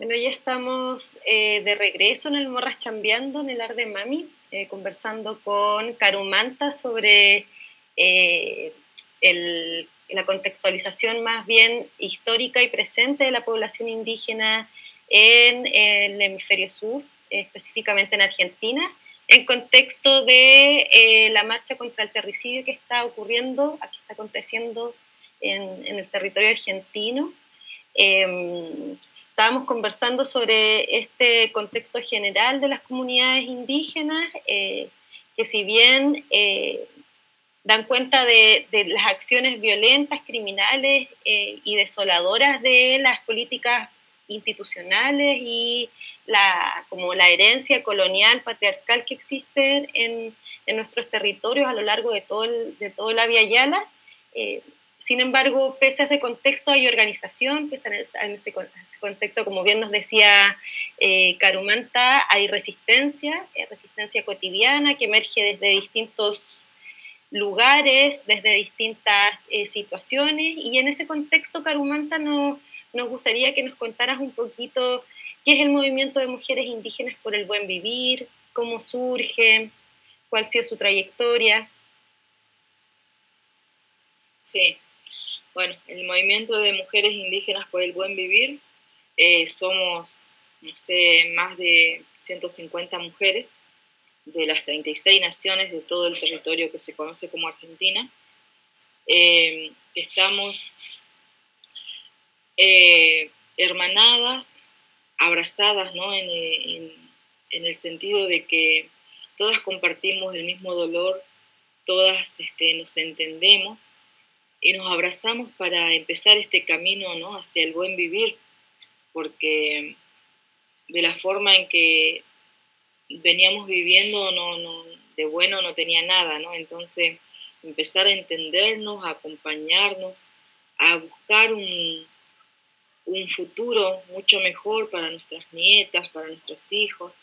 Bueno, ya estamos de regreso en el Morras Chambeando, en el Arde Mami, conversando con Carumanta sobre la contextualización más bien histórica y presente de la población indígena en el hemisferio sur, específicamente en Argentina, en contexto de la marcha contra el terricidio que está ocurriendo, que está aconteciendo en el territorio argentino. Estábamos conversando sobre este contexto general de las comunidades indígenas, que si bien dan cuenta de las acciones violentas, criminales y desoladoras de las políticas institucionales y como la herencia colonial, patriarcal que existe en nuestros territorios a lo largo de todo la Via Yala. Sin embargo, pese a ese contexto hay organización, pese a ese contexto, como bien nos decía Carumanta, hay resistencia cotidiana que emerge desde distintos lugares, desde distintas situaciones, y en ese contexto, Carumanta, nos gustaría que nos contaras un poquito qué es el movimiento de mujeres indígenas por el buen vivir, cómo surge, cuál ha sido su trayectoria.
Sí, bueno, el movimiento de mujeres indígenas por el buen vivir, somos, no sé, más de 150 mujeres de las 36 naciones de todo el territorio que se conoce como Argentina. Estamos hermanadas, abrazadas, ¿no? en el sentido de que todas compartimos el mismo dolor, todas nos entendemos y nos abrazamos para empezar este camino, ¿no? Hacia el buen vivir, porque de la forma en que veníamos viviendo de bueno no tenía nada, ¿no? Entonces empezar a entendernos, a acompañarnos, a buscar un futuro mucho mejor para nuestras nietas, para nuestros hijos.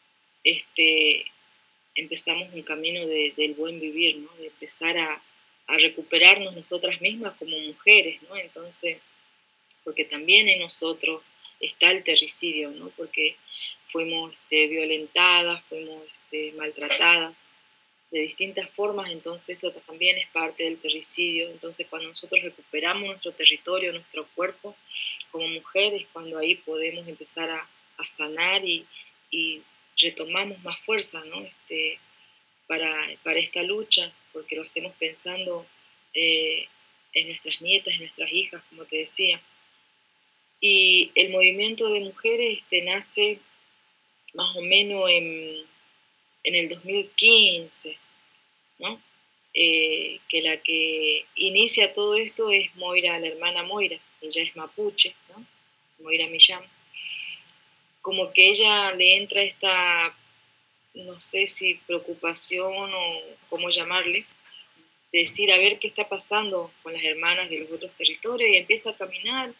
Empezamos un camino del buen vivir, ¿no? De empezar a recuperarnos nosotras mismas como mujeres, ¿no? Entonces, porque también en nosotros está el terricidio, ¿no? Porque fuimos violentadas, fuimos maltratadas de distintas formas, entonces esto también es parte del terricidio. Entonces cuando nosotros recuperamos nuestro territorio, nuestro cuerpo como mujeres, cuando ahí podemos empezar a sanar y retomamos más fuerza, ¿no? Para esta lucha, porque lo hacemos pensando en nuestras nietas, en nuestras hijas, como te decía. Y el movimiento de mujeres nace más o menos en el 2015, ¿no? Que la que inicia todo esto es Moira, la hermana Moira, ella es mapuche, ¿no? Moira Millán. Como que ella le entra esta, no sé si preocupación o cómo llamarle, de decir a ver qué está pasando con las hermanas de los otros territorios, y empieza a caminar,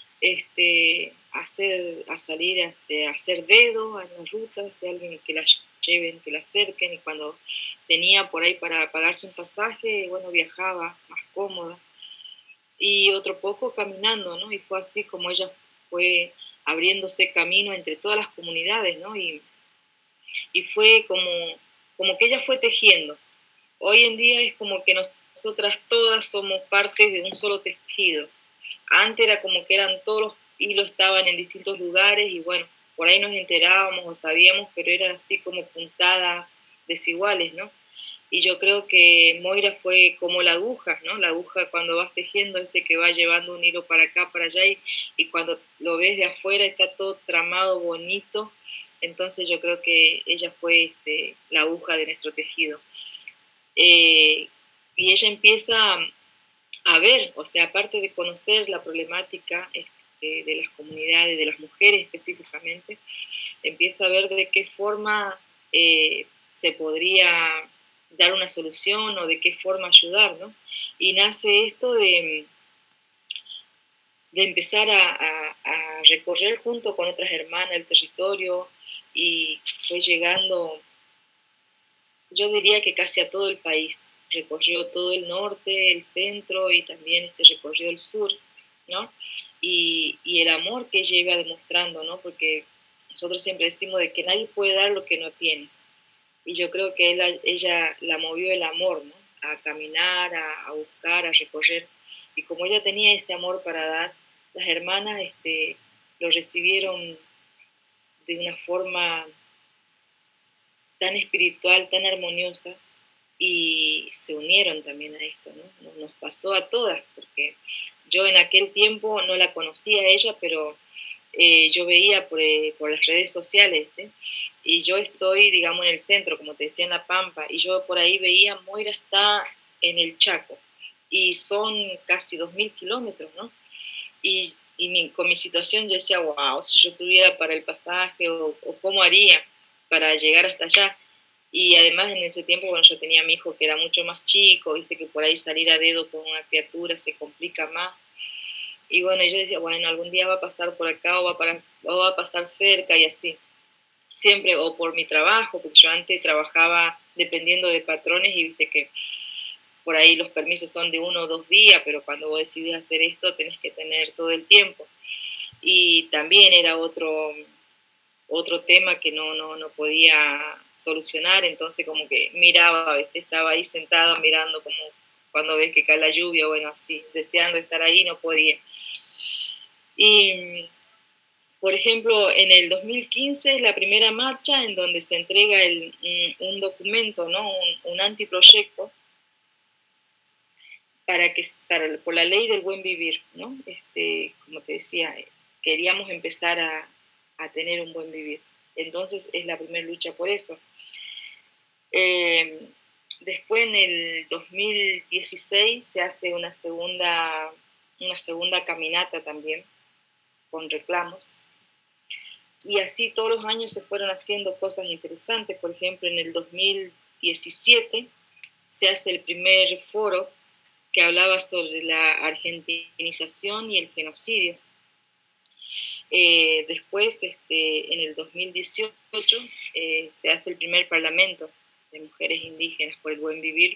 a salir a hacer dedos en las rutas, alguien que la lleven, que la acerquen, y cuando tenía por ahí para pagarse un pasaje, bueno, viajaba más cómoda, y otro poco caminando, ¿no? Y fue así como ella fue abriéndose camino entre todas las comunidades, ¿no? Y fue como que ella fue tejiendo. Hoy en día es como que nosotras todas somos partes de un solo tejido. Antes era como que eran todos los hilos estaban en distintos lugares y bueno, por ahí nos enterábamos o sabíamos, pero eran así como puntadas desiguales, ¿no? Y yo creo que Moira fue como la aguja, ¿no? La aguja cuando vas tejiendo, que va llevando un hilo para acá, para allá, y cuando lo ves de afuera está todo tramado, bonito. Entonces yo creo que ella fue la aguja de nuestro tejido. Y ella empieza a ver, o sea, aparte de conocer la problemática de las comunidades, de las mujeres específicamente, empieza a ver de qué forma se podría dar una solución o de qué forma ayudar, ¿no? Y nace esto de empezar a recorrer junto con otras hermanas el territorio, y fue llegando, yo diría que casi a todo el país. Recorrió todo el norte, el centro y también recorrió el sur, ¿no? Y el amor que ella iba demostrando, ¿no? Porque nosotros siempre decimos de que nadie puede dar lo que no tiene. Y yo creo que ella la movió el amor, ¿no? A caminar, a buscar, a recorrer. Y como ella tenía ese amor para dar, las hermanas lo recibieron de una forma tan espiritual, tan armoniosa, y se unieron también a esto, ¿no? Nos pasó a todas, porque yo en aquel tiempo no la conocía a ella, pero yo veía por las redes sociales, y yo estoy, digamos, en el centro, como te decía, en La Pampa, y yo por ahí veía, Moira está en el Chaco, y son casi 2.000 kilómetros, ¿no? Y con mi situación yo decía, wow, si yo tuviera para el pasaje, o cómo haría para llegar hasta allá. Y además en ese tiempo, bueno, yo tenía a mi hijo que era mucho más chico, viste que por ahí salir a dedo con una criatura se complica más. Y bueno, yo decía, bueno, algún día va a pasar por acá o va a pasar cerca y así. Siempre, o por mi trabajo, porque yo antes trabajaba dependiendo de patrones y viste que por ahí los permisos son de 1 o 2 días, pero cuando vos decidís hacer esto tenés que tener todo el tiempo. Y también era otro tema que no podía solucionar, entonces como que miraba, ¿viste? Estaba ahí sentada mirando como cuando ves que cae la lluvia, bueno, así, deseando estar ahí, no podía. Y, por ejemplo, en el 2015 es la primera marcha en donde se entrega un documento, ¿no? Un anteproyecto por la ley del buen vivir, ¿no? Como te decía, queríamos empezar a tener un buen vivir. Entonces es la primera lucha por eso. Después en el 2016 se hace una segunda caminata también, con reclamos. Y así todos los años se fueron haciendo cosas interesantes. Por ejemplo, en el 2017 se hace el primer foro que hablaba sobre la argentinización y el genocidio. Después, en el 2018, se hace el primer parlamento de mujeres indígenas por el buen vivir,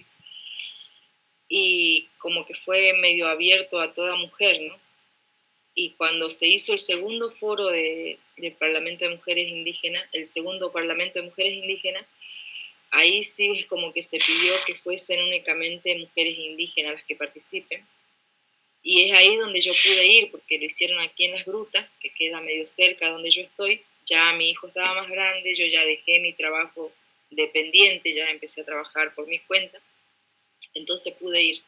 y como que fue medio abierto a toda mujer, ¿no? Y cuando se hizo el segundo foro del Parlamento de Mujeres Indígenas, el segundo Parlamento de Mujeres Indígenas, ahí sí es como que se pidió que fuesen únicamente mujeres indígenas las que participen. Y es ahí donde yo pude ir, porque lo hicieron aquí en Las Grutas, que queda medio cerca donde yo estoy. Ya mi hijo estaba más grande, yo ya dejé mi trabajo dependiente, ya empecé a trabajar por mi cuenta. Entonces pude ir.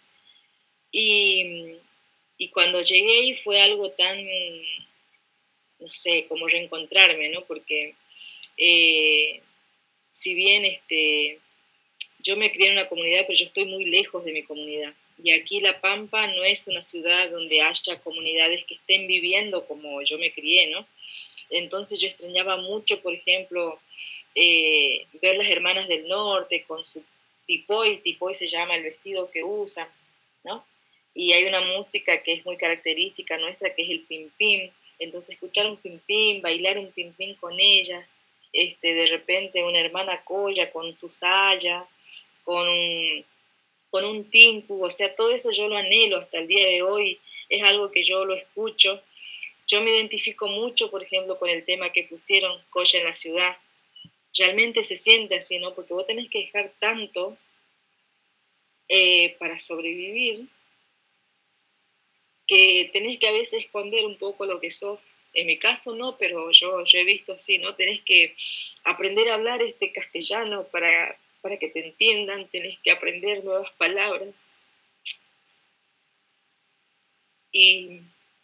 Y cuando llegué ahí fue algo tan, no sé, como reencontrarme, ¿no? Porque si bien yo me crié en una comunidad, pero yo estoy muy lejos de mi comunidad. Y aquí La Pampa no es una ciudad donde haya comunidades que estén viviendo como yo me crié, ¿no? Entonces yo extrañaba mucho, por ejemplo, ver las hermanas del norte con su tipoy se llama el vestido que usan, ¿no? Y hay una música que es muy característica nuestra, que es el pimpín. Entonces escuchar un pimpín, bailar un pimpín con ella, de repente una hermana colla con su saya, con un tinku, o sea, todo eso yo lo anhelo hasta el día de hoy, es algo que yo lo escucho. Yo me identifico mucho, por ejemplo, con el tema que pusieron, Colla en la ciudad. Realmente se siente así, ¿no? Porque vos tenés que dejar tanto para sobrevivir, que tenés que a veces esconder un poco lo que sos. En mi caso no, pero yo he visto así, ¿no? Tenés que aprender a hablar castellano para que te entiendan, tenés que aprender nuevas palabras. Y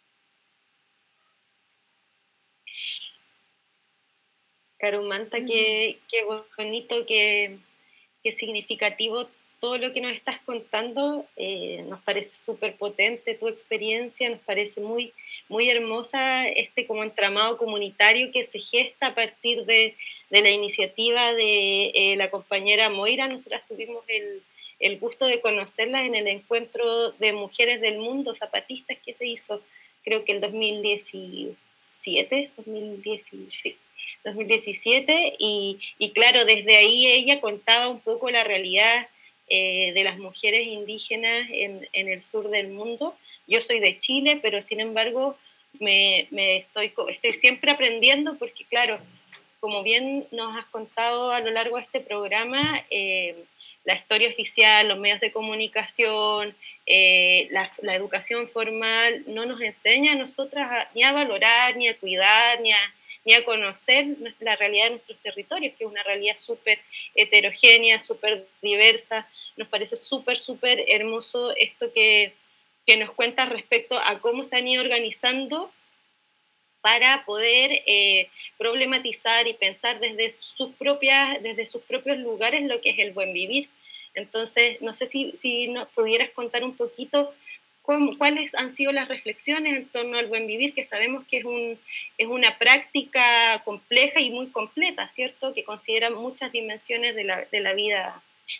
Carumanta, qué bonito, qué significativo todo lo que nos estás contando. Nos parece súper potente tu experiencia, nos parece muy, muy hermosa como entramado comunitario que se gesta a partir de la iniciativa de la compañera Moira. Nosotras tuvimos el gusto de conocerla en el encuentro de mujeres del mundo zapatistas que se hizo, creo que el 2017, sí. 2017, y claro, desde ahí ella contaba un poco la realidad de las mujeres indígenas en el sur del mundo, yo soy de Chile, pero sin embargo estoy siempre aprendiendo porque, claro, como bien nos has contado a lo largo de este programa, la historia oficial, los medios de comunicación, la educación formal no nos enseña a nosotras ni a valorar, ni a cuidar, ni a conocer la realidad de nuestros territorios, que es una realidad súper heterogénea, súper diversa. Nos parece súper, súper hermoso esto que nos cuenta respecto a cómo se han ido organizando para poder problematizar y pensar desde sus propios lugares lo que es el buen vivir. Entonces, no sé si nos pudieras contar un poquito cuáles han sido las reflexiones en torno al buen vivir, que sabemos que es una práctica compleja y muy completa, ¿cierto? Que considera muchas dimensiones de la vida.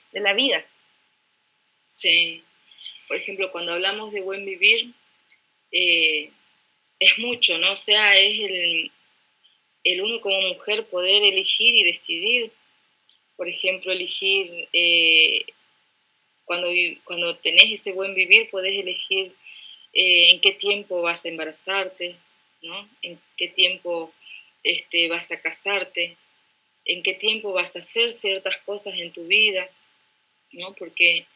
Sí. Por ejemplo, cuando hablamos de buen vivir, es mucho, ¿no? O sea, es el uno como mujer poder elegir y decidir. Por ejemplo, elegir, cuando tenés ese buen vivir, podés elegir en qué tiempo vas a embarazarte, ¿no? En qué tiempo vas a casarte, en qué tiempo vas a hacer ciertas cosas en tu vida, ¿no? Porque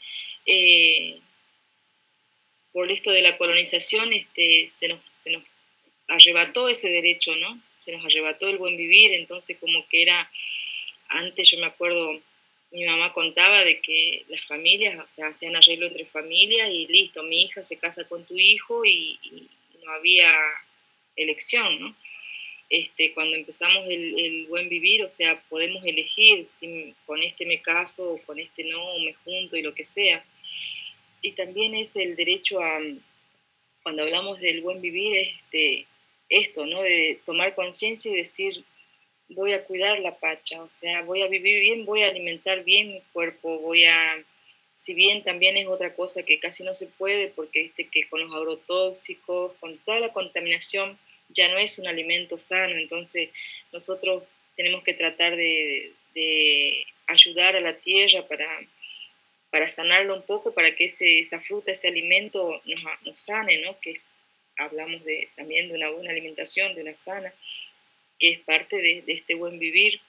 por esto de la colonización se nos arrebató ese derecho, ¿no? Se nos arrebató el buen vivir, entonces como que era, antes yo me acuerdo, mi mamá contaba de que las familias, o sea, hacían arreglo entre familias y listo, mi hija se casa con tu hijo y no había elección, ¿no? Cuando empezamos el buen vivir, o sea, podemos elegir si con este me caso o con este no, o me junto y lo que sea. Y también es el derecho a, cuando hablamos del buen vivir, esto, ¿no? De tomar conciencia y decir, voy a cuidar la pacha, o sea, voy a vivir bien, voy a alimentar bien mi cuerpo, si bien también es otra cosa que casi no se puede, porque que con los agrotóxicos, con toda la contaminación, ya no es un alimento sano, entonces nosotros tenemos que tratar de ayudar a la tierra para sanarlo un poco, para que esa fruta, ese alimento nos sane, ¿no? Que hablamos también de una buena alimentación, de una sana, que es parte de este buen vivir.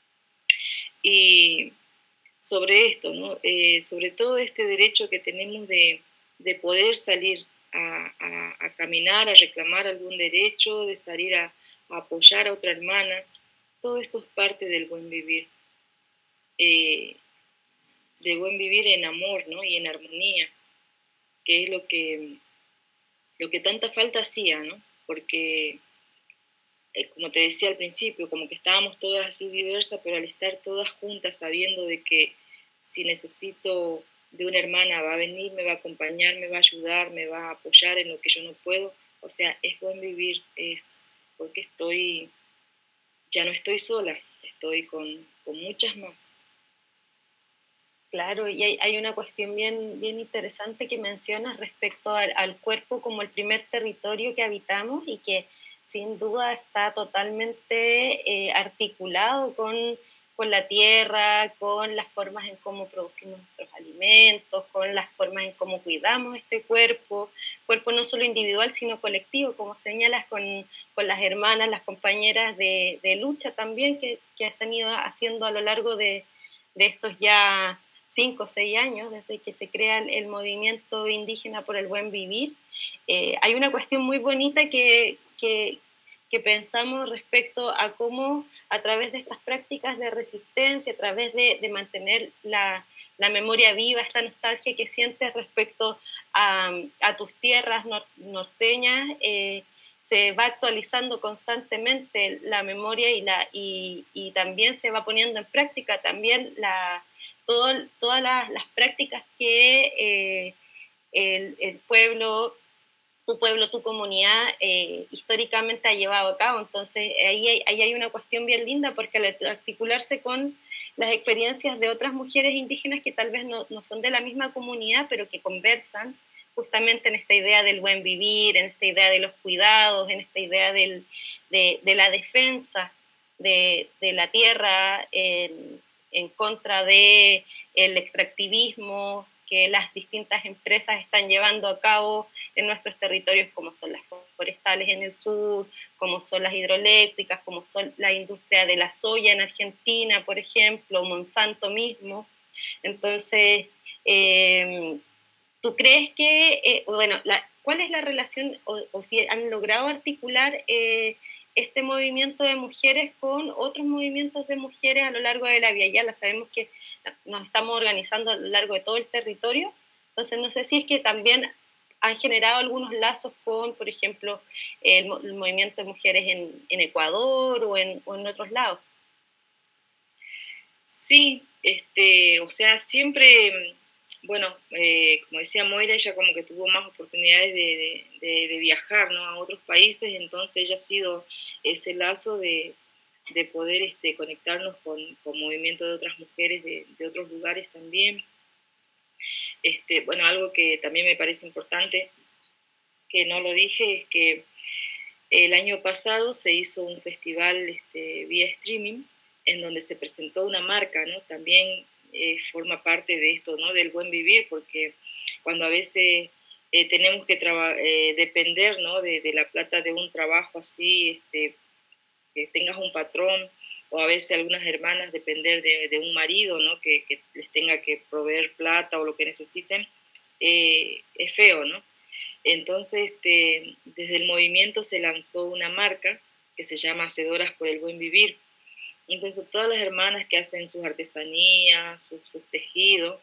Y sobre esto, ¿no? Sobre todo este derecho que tenemos de poder salir a caminar, a reclamar algún derecho, de salir a apoyar a otra hermana, todo esto es parte del buen vivir. De buen vivir en amor, ¿no? Y en armonía, que es lo que tanta falta hacía, ¿no? Porque como te decía al principio, como que estábamos todas así diversas, pero al estar todas juntas sabiendo de que si necesito de una hermana va a venir, me va a acompañar, me va a ayudar, me va a apoyar en lo que yo no puedo, o sea, es buen vivir, es porque ya no estoy sola, estoy con muchas más.
Claro, y hay una cuestión bien, bien interesante que mencionas respecto al cuerpo como el primer territorio que habitamos y que sin duda está totalmente articulado con la tierra, con las formas en cómo producimos nuestros alimentos, con las formas en cómo cuidamos este cuerpo no solo individual, sino colectivo, como señalas con las hermanas, las compañeras de lucha también que se han ido haciendo a lo largo de estos ya 5 o 6 años, desde que se crea el movimiento indígena por el buen vivir. Hay una cuestión muy bonita que pensamos respecto a cómo a través de estas prácticas de resistencia, a través de mantener la memoria viva, esta nostalgia que sientes respecto a tus tierras norteñas, se va actualizando constantemente la memoria y también se va poniendo en práctica también todas las prácticas que el pueblo, tu comunidad históricamente ha llevado a cabo. Entonces ahí hay una cuestión bien linda porque al articularse con las experiencias de otras mujeres indígenas que tal vez no son de la misma comunidad, pero que conversan justamente en esta idea del buen vivir, en esta idea de los cuidados, en esta idea de la defensa de la tierra en contra del extractivismo que las distintas empresas están llevando a cabo en nuestros territorios, como son las forestales en el sur, como son las hidroeléctricas, como son la industria de la soya en Argentina, por ejemplo, Monsanto mismo. Entonces, ¿tú crees que, cuál es la relación, o si han logrado articular este movimiento de mujeres con otros movimientos de mujeres a lo largo de la Via Yala? Sabemos que nos estamos organizando a lo largo de todo el territorio, entonces no sé si es que también han generado algunos lazos con, por ejemplo, el movimiento de mujeres en Ecuador o en otros lados.
Sí, o sea, siempre, bueno, como decía Moira, ella como que tuvo más oportunidades de viajar, ¿no?, a otros países, entonces ella ha sido ese lazo de poder conectarnos con movimientos de otras mujeres de otros lugares también. Bueno, algo que también me parece importante, que no lo dije, es que el año pasado se hizo un festival vía streaming, en donde se presentó una marca, ¿no? También forma parte de esto, ¿no?, del buen vivir, porque cuando a veces tenemos que depender, ¿no?, de la plata de un trabajo así, que tengas un patrón, o a veces algunas hermanas depender de un marido, ¿no?, que les tenga que proveer plata o lo que necesiten, es feo, ¿no? Entonces, desde el movimiento se lanzó una marca que se llama Hacedoras por el Buen Vivir. Entonces, todas las hermanas que hacen sus artesanías, sus tejidos,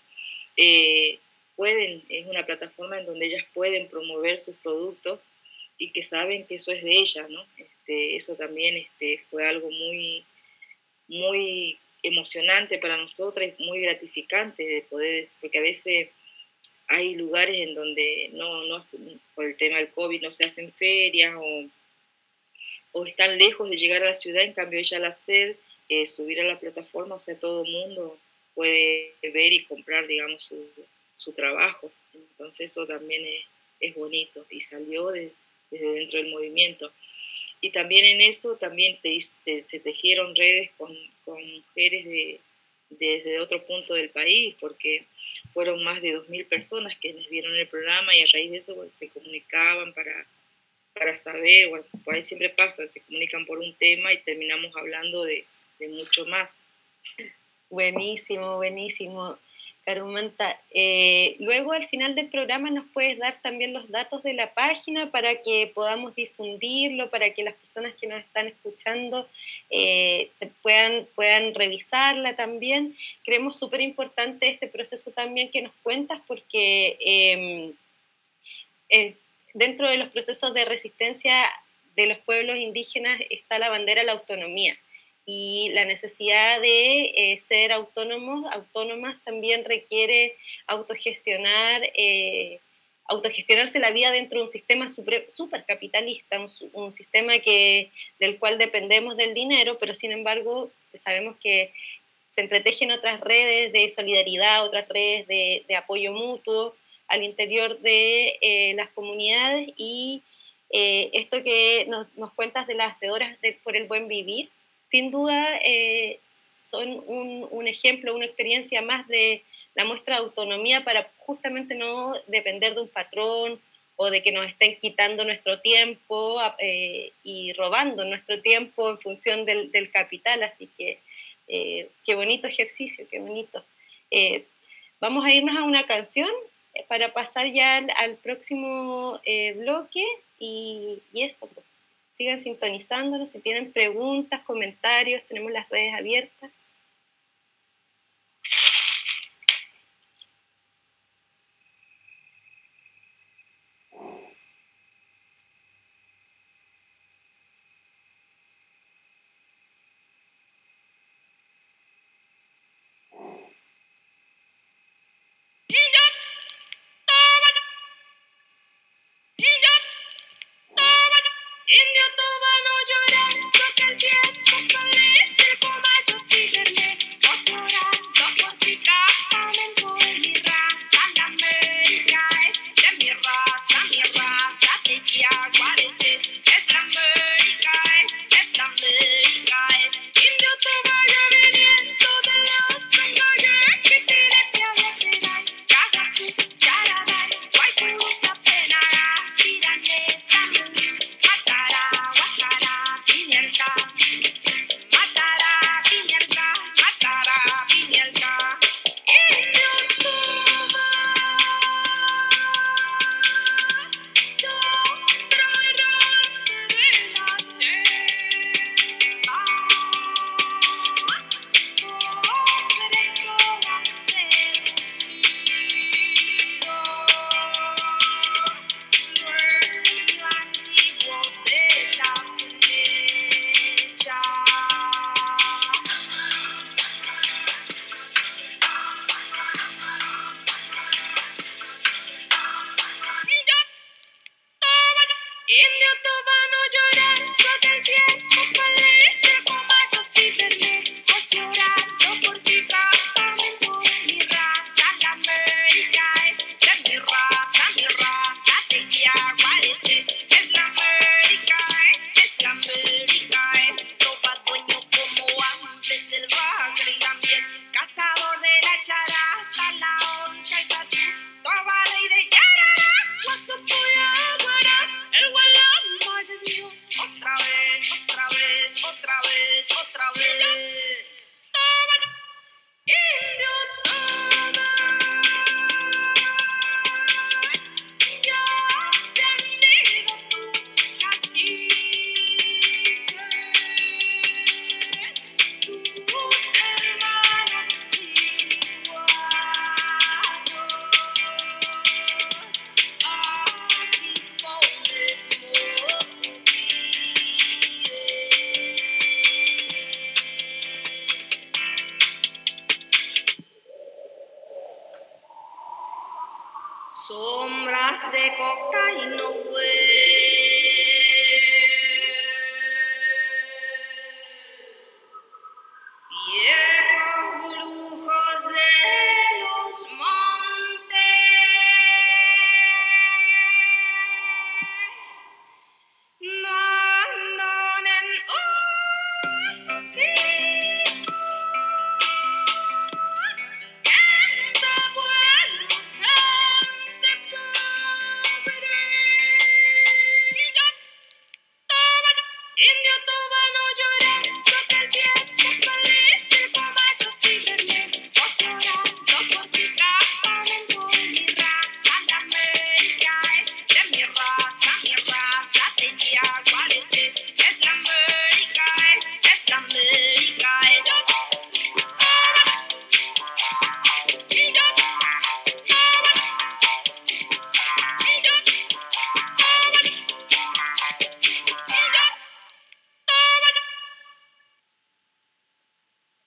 es una plataforma en donde ellas pueden promover sus productos y que saben que eso es de ellas, ¿no? Eso también fue algo muy, muy emocionante para nosotras y muy gratificante de poder, porque a veces hay lugares en donde no por el tema del COVID no se hacen ferias o están lejos de llegar a la ciudad, en cambio ella al hacer, subir a la plataforma, o sea, todo el mundo puede ver y comprar, digamos, su trabajo. Entonces eso también es bonito y salió desde dentro del movimiento. Y también en eso también se tejieron redes con mujeres desde otro punto del país, porque fueron más de 2.000 personas quienes vieron el programa y a raíz de eso, pues, se comunicaban para saber, bueno, por ahí siempre pasa, se comunican por un tema y terminamos hablando de mucho más.
Buenísimo, buenísimo, Carumanta. Luego al final del programa nos puedes dar también los datos de la página para que podamos difundirlo, para que las personas que nos están escuchando puedan revisarla también. Creemos súper importante este proceso también que nos cuentas, porque dentro de los procesos de resistencia de los pueblos indígenas está la bandera de la autonomía. Y la necesidad de ser autónomas también requiere autogestionarse la vida dentro de un sistema súper capitalista, un sistema del cual dependemos del dinero, pero sin embargo sabemos que se entretejen otras redes de solidaridad, otras redes de apoyo mutuo al interior de las comunidades, y esto que nos cuentas de las hacedoras por el buen vivir, sin duda son un ejemplo, una experiencia más de la muestra de autonomía para justamente no depender de un patrón o de que nos estén quitando nuestro tiempo y robando nuestro tiempo en función del capital. Así que qué bonito ejercicio, qué bonito. Vamos a irnos a una canción para pasar ya al próximo bloque y eso, pues. Sigan sintonizándonos, si tienen preguntas, comentarios, tenemos las redes abiertas.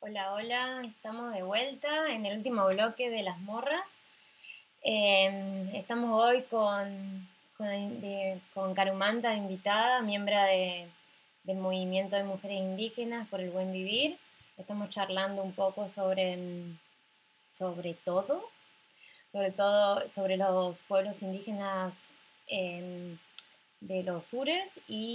Hola, hola, estamos de vuelta en el último bloque de Las Morras. Estamos hoy con Carumanta invitada, miembro del movimiento de mujeres indígenas por el buen vivir. Estamos charlando un poco sobre todo sobre los pueblos indígenas de los sures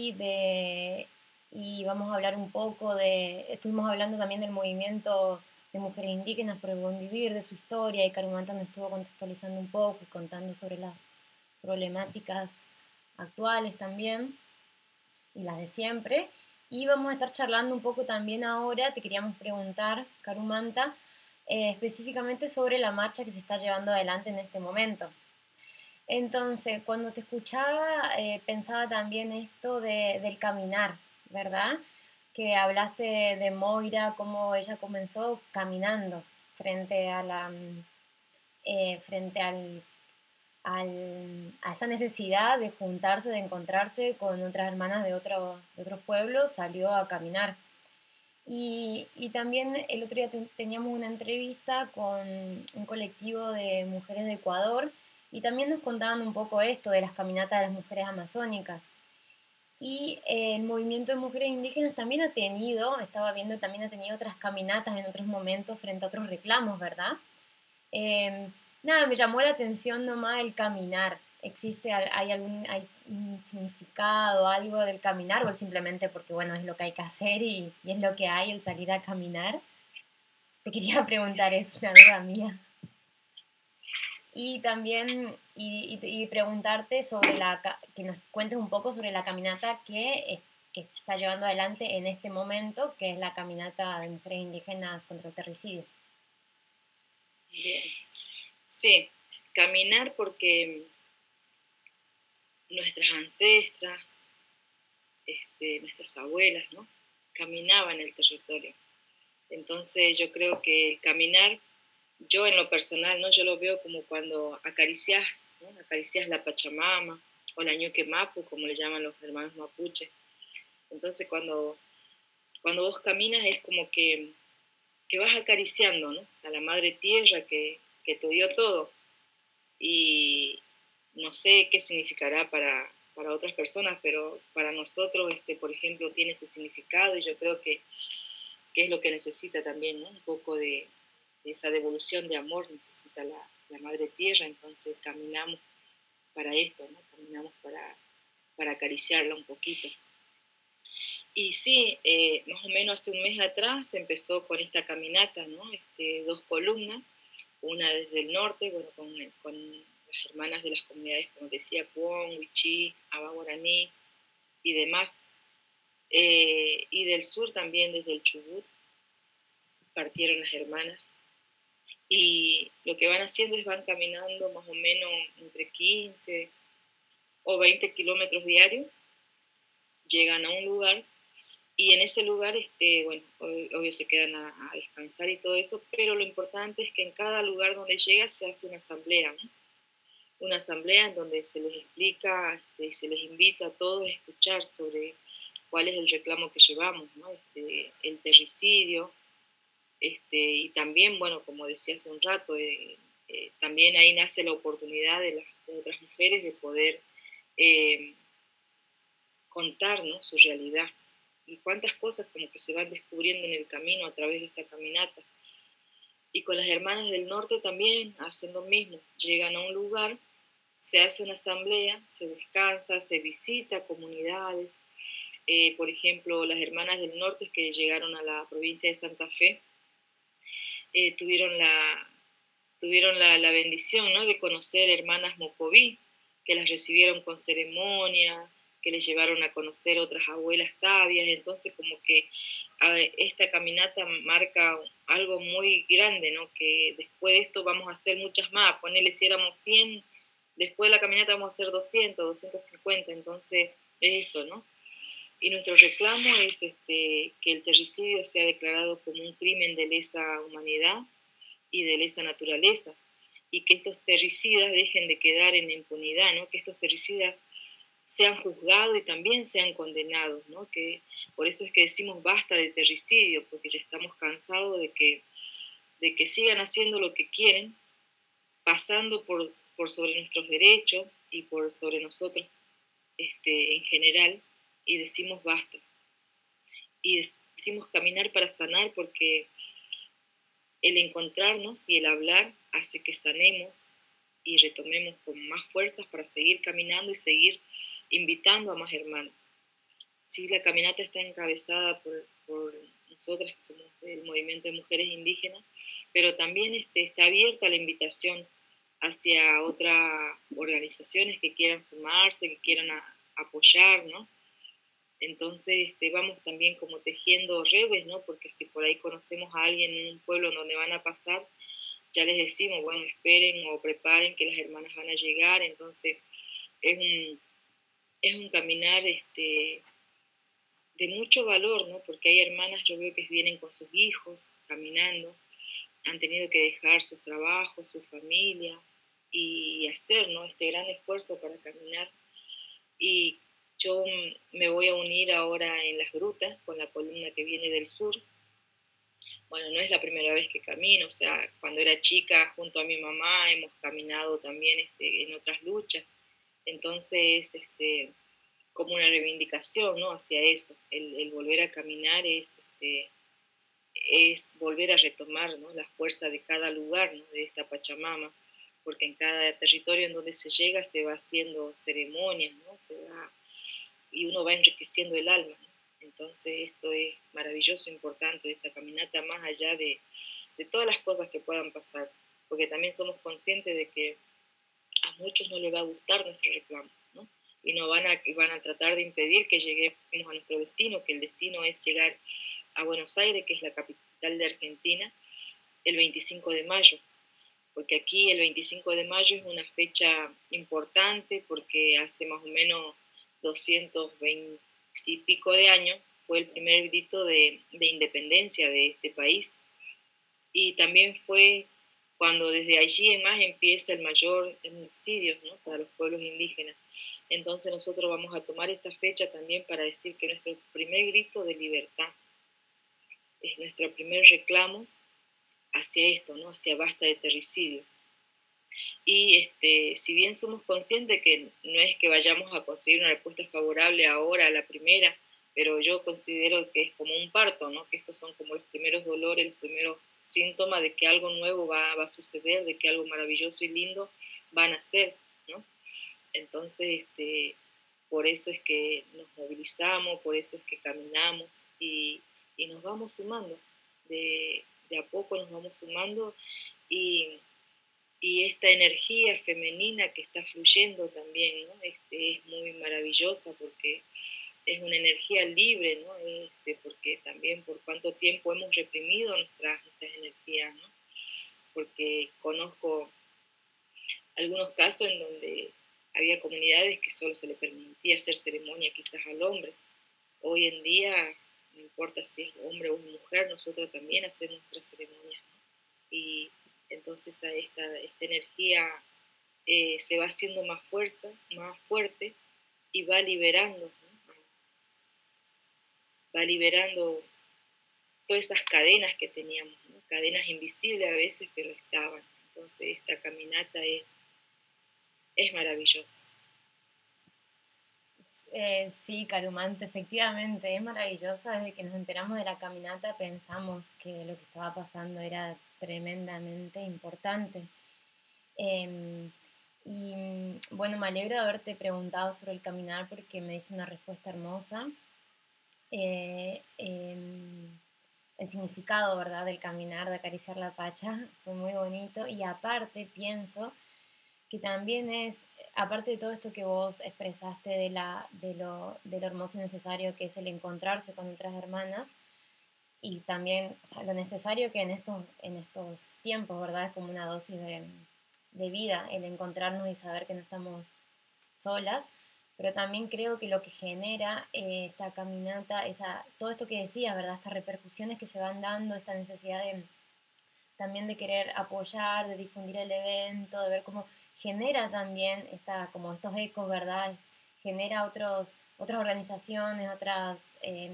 y vamos a hablar un poco estuvimos hablando también del movimiento de mujeres indígenas por el buen vivir, de su historia, y Carumanta nos estuvo contextualizando un poco y contando sobre las problemáticas actuales también y las de siempre. Y vamos a estar charlando un poco también ahora, te queríamos preguntar, Carumanta, específicamente sobre la marcha que se está llevando adelante en este momento. Entonces, cuando te escuchaba, pensaba también esto del caminar, ¿verdad? Que hablaste de Moira, cómo ella comenzó caminando frente a esa necesidad de juntarse, de encontrarse con otras hermanas de otros pueblos, salió a caminar. Y también el otro día teníamos una entrevista con un colectivo de mujeres de Ecuador y también nos contaban un poco esto de las caminatas de las mujeres amazónicas. Y el movimiento de mujeres indígenas también estaba viendo, también ha tenido otras caminatas en otros momentos frente a otros reclamos, ¿verdad? Nada, me llamó la atención nomás el caminar. ¿Hay un significado, algo del caminar, o simplemente porque, bueno, es lo que hay que hacer y es lo que hay, el salir a caminar? Te quería preguntar, es una duda mía. Y también, y preguntarte que nos cuentes un poco sobre la caminata que se está llevando adelante en este momento, que es la caminata de mujeres indígenas contra el terricidio.
Bien. Sí, caminar porque nuestras ancestras, nuestras abuelas, ¿no? Caminaban el territorio. Entonces yo creo que el caminar, yo en lo personal, ¿no? Yo lo veo como cuando acaricias, ¿no? Acaricias la Pachamama o la Ñuque Mapu, como le llaman los hermanos mapuches. Entonces cuando vos caminas es como que vas acariciando, ¿no? A la madre tierra que te dio todo. Y no sé qué significará para otras personas, pero para nosotros, por ejemplo, tiene ese significado, y yo creo que es lo que necesita también, ¿no? Un poco de esa devolución de amor necesita la madre tierra. Entonces caminamos para esto, ¿no? Caminamos para acariciarla un poquito. Y sí, más o menos hace un mes atrás empezó con esta caminata, ¿no? 2 columnas, una desde el norte, bueno, con las hermanas de las comunidades, como decía, Cuón, Huichí, Aba Guaraní y demás. Y del sur también, desde el Chubut, partieron las hermanas. Y lo que van haciendo es van caminando más o menos entre 15 o 20 kilómetros diarios. Llegan a un lugar y en ese lugar, bueno, obvio se quedan a descansar y todo eso, pero lo importante es que en cada lugar donde llega se hace una asamblea, ¿no? Una asamblea en donde se les explica y se les invita a todos a escuchar sobre cuál es el reclamo que llevamos, ¿no? El terricidio, y también, bueno, como decía hace un rato, también ahí nace la oportunidad de otras mujeres de poder contar, ¿no? Su realidad. Y cuántas cosas como que se van descubriendo en el camino a través de esta caminata. Y con las hermanas del norte también hacen lo mismo. Llegan a un lugar, se hace una asamblea, se descansa, se visita comunidades. Por ejemplo, las hermanas del norte que llegaron a la provincia de Santa Fe tuvieron la bendición, ¿no? De conocer hermanas Mocoví, que las recibieron con ceremonia, que les llevaron a conocer otras abuelas sabias. Entonces como que esta caminata marca algo muy grande, ¿no? Que después de esto vamos a hacer muchas más. Ponele, si éramos 100, después de la caminata vamos a hacer 200, 250. Entonces es esto, ¿no? Y nuestro reclamo es que el terricidio sea declarado como un crimen de lesa humanidad y de lesa naturaleza, y que estos terricidas dejen de quedar en impunidad, ¿no? Que estos terricidas sean juzgados y también sean condenados, ¿no? Que por eso es que decimos basta de terricidio, porque ya estamos cansados de que sigan haciendo lo que quieren, pasando por sobre nuestros derechos y por sobre nosotros en general, y decimos basta. Y decimos caminar para sanar, porque el encontrarnos y el hablar hace que sanemos y retomemos con más fuerzas para seguir caminando y seguir invitando a más hermanos. Sí, la caminata está encabezada por nosotras que somos del movimiento de mujeres indígenas, pero también está abierta la invitación hacia otras organizaciones que quieran sumarse, que quieran apoyar, ¿no? Entonces vamos también como tejiendo redes, ¿no? Porque si por ahí conocemos a alguien en un pueblo donde van a pasar, ya les decimos, bueno, esperen o preparen que las hermanas van a llegar. Entonces es un caminar de mucho valor, ¿no? Porque hay hermanas, yo veo que vienen con sus hijos caminando, han tenido que dejar sus trabajos, su familia y hacer, ¿no? Este gran esfuerzo para caminar. Y yo me voy a unir ahora en las grutas con la columna que viene del sur. Bueno, no es la primera vez que camino, o sea, cuando era chica junto a mi mamá hemos caminado también en otras luchas. Entonces, como una reivindicación, ¿no? Hacia eso, el volver a caminar es volver a retomar, ¿no? La fuerza de cada lugar, ¿no? De esta Pachamama, porque en cada territorio en donde se llega se va haciendo ceremonias, ¿no? Y uno va enriqueciendo el alma, ¿no? Entonces esto es maravilloso, importante de esta caminata, más allá de todas las cosas que puedan pasar, porque también somos conscientes de que a muchos no les va a gustar nuestro reclamo, ¿no? Y van a tratar de impedir que lleguemos a nuestro destino, que el destino es llegar a Buenos Aires, que es la capital de Argentina, el 25 de mayo, porque aquí el 25 de mayo es una fecha importante, porque hace más o menos 220 y pico de años fue el primer grito de independencia de este país, y también fue cuando desde allí en más empieza el mayor genocidio, ¿no? Para los pueblos indígenas. Entonces nosotros vamos a tomar esta fecha también para decir que nuestro primer grito de libertad es nuestro primer reclamo hacia esto, ¿no? Hacia basta de terricidio. Y si bien somos conscientes que no es que vayamos a conseguir una respuesta favorable ahora a la primera, pero yo considero que es como un parto, ¿no? Que estos son como los primeros dolores, los primeros síntomas de que algo nuevo va a suceder, de que algo maravilloso y lindo va a nacer, ¿no? Entonces, por eso es que nos movilizamos, por eso es que caminamos y nos vamos sumando, de a poco nos vamos sumando, y esta energía femenina que está fluyendo también, ¿no? Es muy maravillosa, porque es una energía libre, ¿no? Porque también por cuánto tiempo hemos reprimido nuestras energías, ¿no? Porque conozco algunos casos en donde había comunidades que solo se le permitía hacer ceremonia quizás al hombre. Hoy en día, no importa si es hombre o mujer, nosotros también hacemos nuestras ceremonias, ¿no? Y entonces esta energía se va haciendo más fuerza, más fuerte, y va liberando, ¿no? Va liberando todas esas cadenas que teníamos, ¿no? Cadenas invisibles a veces, pero estaban. Entonces esta caminata es maravillosa.
Sí, Carumante, efectivamente, es maravillosa. Desde que nos enteramos de la caminata pensamos que lo que estaba pasando era tremendamente importante. Y bueno, me alegro de haberte preguntado sobre el caminar, porque me diste una respuesta hermosa. El significado, ¿verdad?, del caminar, de acariciar la pacha, fue muy bonito. Y aparte pienso que también es, aparte de todo esto que vos expresaste de lo hermoso y necesario que es el encontrarse con otras hermanas, y también, o sea, lo necesario que en estos tiempos, ¿verdad?, es como una dosis de vida, el encontrarnos y saber que no estamos solas. Pero también creo que lo que genera esta caminata, todo esto que decías, ¿verdad?, estas repercusiones que se van dando, esta necesidad también de querer apoyar, de difundir el evento, de ver cómo genera también como estos ecos, ¿verdad?, genera otras organizaciones, otras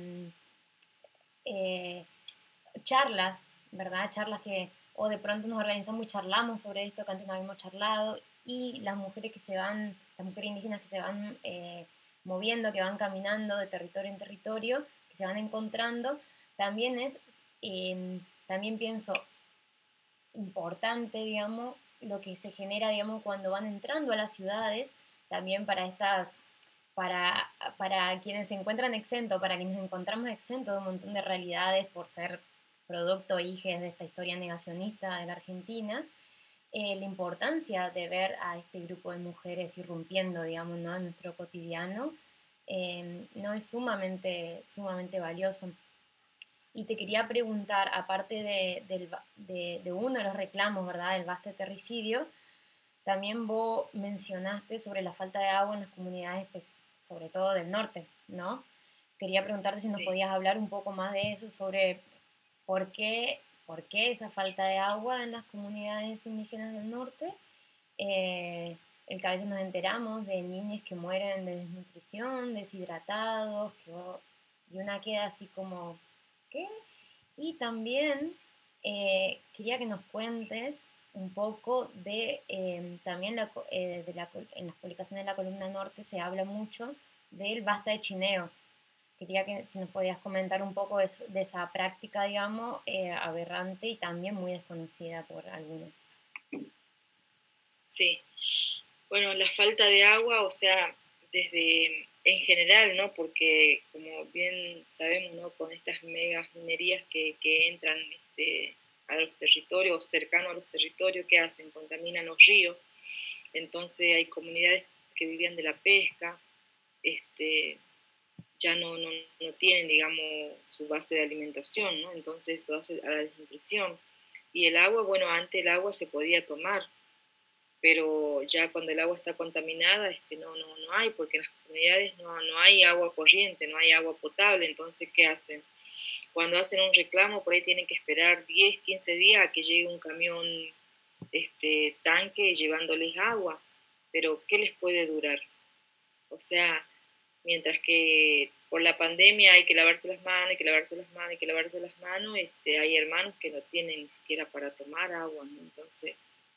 charlas, ¿verdad? Charlas que o de pronto nos organizamos y charlamos sobre esto que antes no habíamos charlado, y las mujeres indígenas que se van moviendo, que van caminando de territorio en territorio, que se van encontrando, también también pienso importante, digamos, lo que se genera, digamos, cuando van entrando a las ciudades, también para quienes se encuentran exentos, para quienes nos encontramos exentos de un montón de realidades por ser producto hijes de esta historia negacionista de la Argentina, la importancia de ver a este grupo de mujeres irrumpiendo, digamos, ¿no?, en nuestro cotidiano, no es sumamente valioso. Y te quería preguntar, aparte de uno de los reclamos, ¿verdad?, del vasto terricidio, también vos mencionaste sobre la falta de agua en las comunidades, pues, sobre todo del norte, ¿no? Quería preguntarte si nos podías hablar un poco más de eso, sobre por qué esa falta de agua en las comunidades indígenas del norte. El que a veces nos enteramos de niños que mueren de desnutrición, deshidratados, y una queda así como, ¿qué? Y también quería que nos cuentes un poco de, también en las publicaciones de la Columna Norte se habla mucho del basta de chineo. Quería que si nos podías comentar un poco de esa práctica, digamos, aberrante y también muy desconocida por algunos.
Sí, bueno, la falta de agua, o sea, desde en general, ¿no? Porque como bien sabemos, ¿no?, con estas megas minerías que entran a los territorios, cercanos a los territorios, ¿qué hacen? Contaminan los ríos. Entonces hay comunidades que vivían de la pesca, ya no tienen, digamos, su base de alimentación, ¿no? Entonces esto hace a la desnutrición. Y el agua, bueno, antes el agua se podía tomar, pero ya cuando el agua está contaminada, no hay, porque en las comunidades no hay agua corriente, no hay agua potable. Entonces, ¿qué hacen? Cuando hacen un reclamo, por ahí tienen que esperar 10, 15 días a que llegue un camión tanque llevándoles agua, pero ¿qué les puede durar? O sea, mientras que por la pandemia hay que lavarse las manos, hay que lavarse las manos, hay que lavarse las manos, hay hermanos que no tienen ni siquiera para tomar agua, ¿no? Entonces,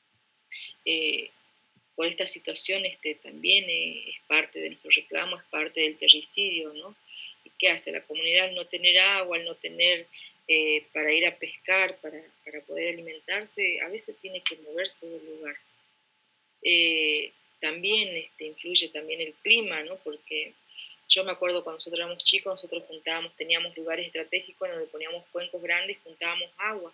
por esta situación también es parte de nuestro reclamo, es parte del terricidio, ¿no? ¿Y qué hace la comunidad al no tener agua, al no tener para ir a pescar, para poder alimentarse? A veces tiene que moverse del lugar. También influye también el clima, ¿no? Porque yo me acuerdo cuando nosotros éramos chicos, nosotros teníamos lugares estratégicos donde poníamos cuencos grandes, juntábamos agua.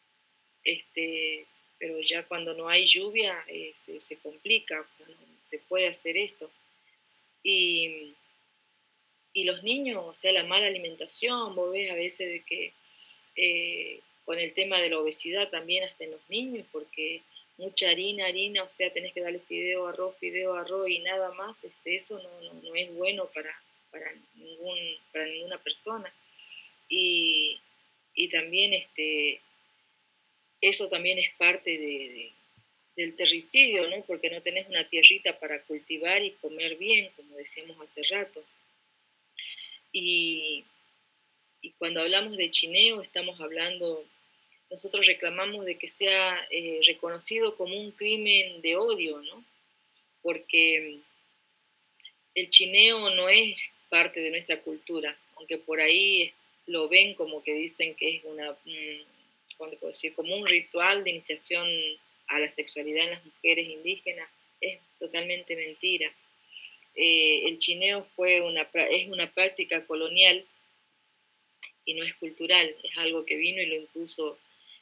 Pero ya cuando no hay lluvia se complica, o sea, no se puede hacer esto. Y los niños, o sea, la mala alimentación, vos ves a veces de que con el tema de la obesidad también hasta en los niños, porque mucha harina, o sea, tenés que darle fideo, arroz y nada más, eso no es bueno para ninguna persona. Y también eso también es parte del terricidio, ¿no? Porque no tenés una tierrita para cultivar y comer bien, como decíamos hace rato. Y cuando hablamos de chineo, estamos hablando, nosotros reclamamos de que sea reconocido como un crimen de odio, ¿no? Porque el chineo no es parte de nuestra cultura, aunque por ahí lo ven como que dicen que es ¿cuándo puedo decir? Como un ritual de iniciación a la sexualidad en las mujeres indígenas. Es totalmente mentira. El chineo es una práctica colonial y no es cultural, es algo que vino y lo impuso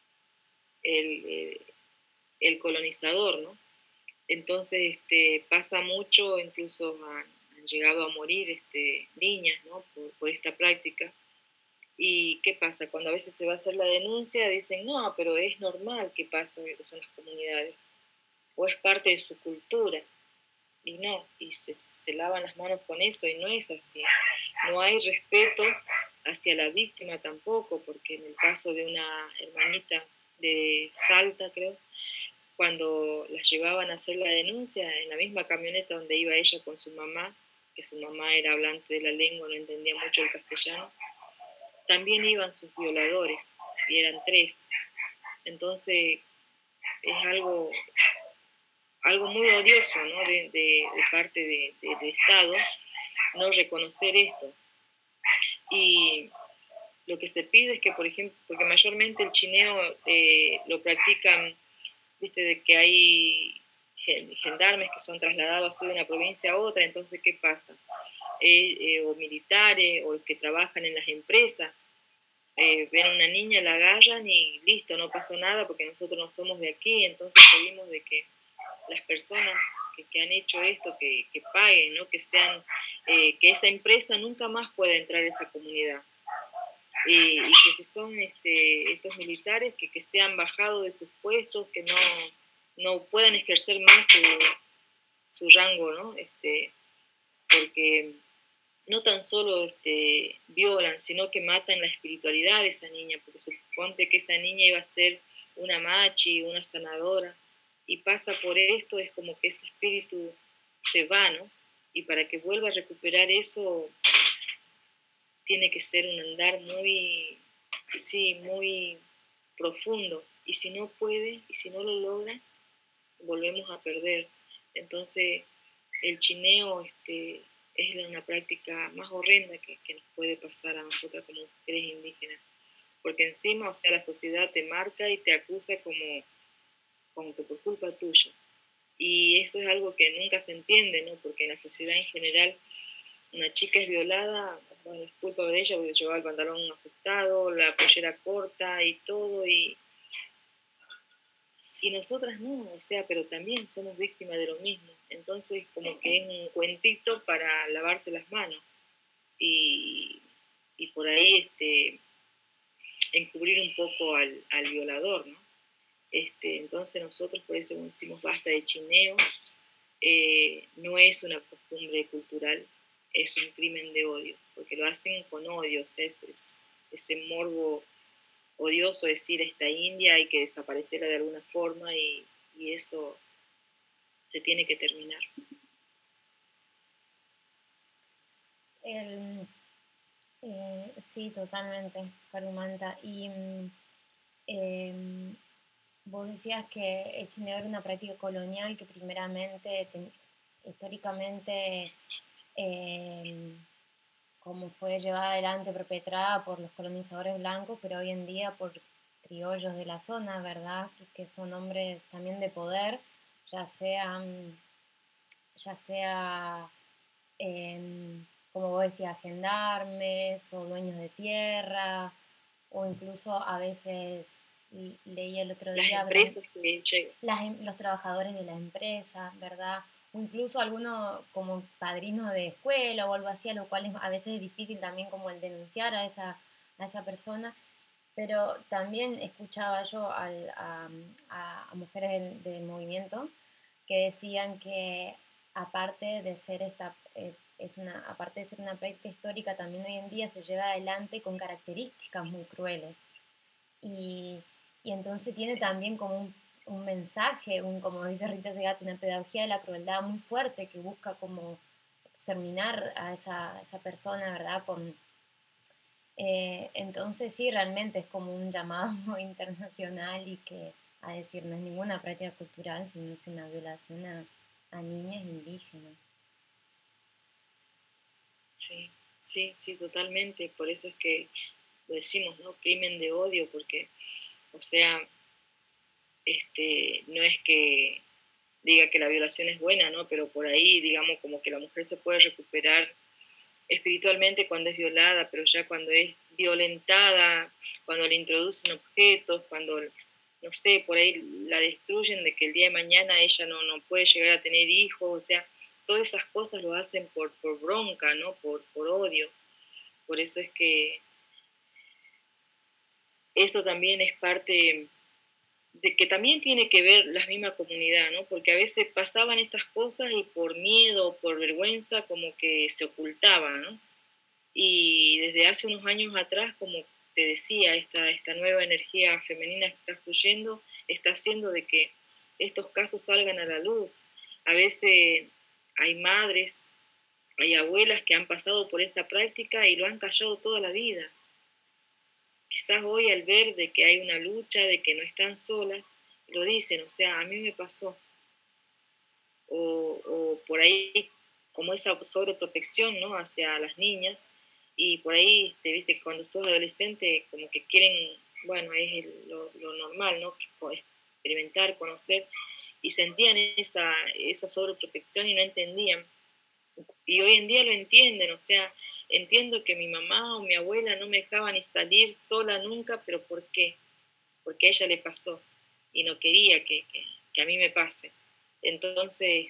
el colonizador, ¿no? Entonces pasa mucho, incluso han llegado a morir niñas, ¿no? por esta práctica. ¿Y qué pasa? Cuando a veces se va a hacer la denuncia, dicen, no, pero es normal que pase eso en las comunidades, o es parte de su cultura. Y no, y se lavan las manos con eso, y no es así. No hay respeto hacia la víctima tampoco, porque en el caso de una hermanita de Salta, creo, cuando las llevaban a hacer la denuncia, en la misma camioneta donde iba ella con su mamá, que su mamá era hablante de la lengua, no entendía mucho el castellano, también iban sus violadores, y eran 3. Entonces es algo muy odioso, ¿no? de parte de Estado no reconocer esto. Y lo que se pide es que, por ejemplo, porque mayormente el chineo lo practican, viste, de que hay gendarmes que son trasladados así de una provincia a otra, entonces, ¿qué pasa? O militares, o los que trabajan en las empresas, ven a una niña, la agarran y listo, no pasó nada porque nosotros no somos de aquí, entonces pedimos de que las personas que han hecho esto, que paguen, ¿no? Que sean, que esa empresa nunca más pueda entrar a esa comunidad. Y que si son estos militares, que sean bajados de sus puestos, que no puedan ejercer más su rango, ¿no? Porque no tan solo violan, sino que matan la espiritualidad de esa niña, porque suponte que esa niña iba a ser una machi, una sanadora, y pasa por esto, es como que ese espíritu se va, ¿no? Y para que vuelva a recuperar eso, tiene que ser un andar muy, así, muy profundo, y si no puede, y si no lo logra, volvemos a perder. Entonces, el chineo es una práctica más horrenda que nos puede pasar a nosotras como mujeres indígenas, porque encima, o sea, la sociedad te marca y te acusa como que por culpa tuya. Y eso es algo que nunca se entiende, ¿no? Porque en la sociedad en general, una chica es violada, bueno, es culpa de ella porque llevaba el pantalón ajustado, la pollera corta y todo, y nosotras no, o sea, pero también somos víctimas de lo mismo. Entonces, como que es un cuentito para lavarse las manos y por ahí encubrir un poco al violador, ¿no? Entonces nosotros por eso decimos basta de chineo. No es una costumbre cultural, es un crimen de odio, porque lo hacen con odio, o sea, es ese morbo odioso, decir esta india hay que desaparecerla de alguna forma, y eso se tiene que terminar.
Sí, totalmente, Carumanta. Y vos decías que el chineo era una práctica colonial que primeramente, históricamente, como fue llevada adelante, perpetrada por los colonizadores blancos, pero hoy en día por criollos de la zona, ¿verdad? Que son hombres también de poder, ya sea como vos decías, gendarmes o dueños de tierra, o incluso a veces, leí el otro
Las
día,
empresas que llegan.
los trabajadores de la empresa, ¿verdad? O incluso algunos como padrinos de escuela o algo así, a lo cual a veces es difícil también como el denunciar a esa persona. Pero también escuchaba yo a mujeres del movimiento que decían que aparte de ser aparte de ser una práctica histórica, también hoy en día se lleva adelante con características muy crueles. Y entonces tiene también como un mensaje, como dice Rita Segato, una pedagogía de la crueldad muy fuerte que busca como exterminar a esa persona, ¿verdad? Entonces sí, realmente es como un llamado internacional y que a decir no es ninguna práctica cultural, sino es una violación a niñas indígenas.
Sí, totalmente. Por eso es que lo decimos, ¿no? Crimen de odio, porque, o sea, no es que diga que la violación es buena, ¿no? Pero por ahí, digamos, como que la mujer se puede recuperar espiritualmente cuando es violada, pero ya cuando es violentada, cuando le introducen objetos, cuando, no sé, por ahí la destruyen, de que el día de mañana ella no puede llegar a tener hijos, o sea, todas esas cosas lo hacen por bronca, ¿no? Por odio. Por eso es que esto también es parte de que también tiene que ver la misma comunidad, ¿no? Porque a veces pasaban estas cosas y por miedo, por vergüenza, como que se ocultaban, ¿no? Y desde hace unos años atrás, como te decía, esta nueva energía femenina que está fluyendo está haciendo de que estos casos salgan a la luz. A veces hay madres Hay abuelas que han pasado por esta práctica y lo han callado toda la vida. Quizás hoy al ver de que hay una lucha, de que no están solas, lo dicen, o sea, a mí me pasó. O por ahí como esa sobreprotección, ¿no? Hacia las niñas, y por ahí, viste, cuando sos adolescente, como que quieren, bueno, es lo normal, ¿no? Experimentar, conocer, y sentían esa sobreprotección y no entendían. Y hoy en día lo entienden, o sea, entiendo que mi mamá o mi abuela no me dejaba ni salir sola nunca, pero ¿por qué? Porque a ella le pasó y no quería que a mí me pase. Entonces,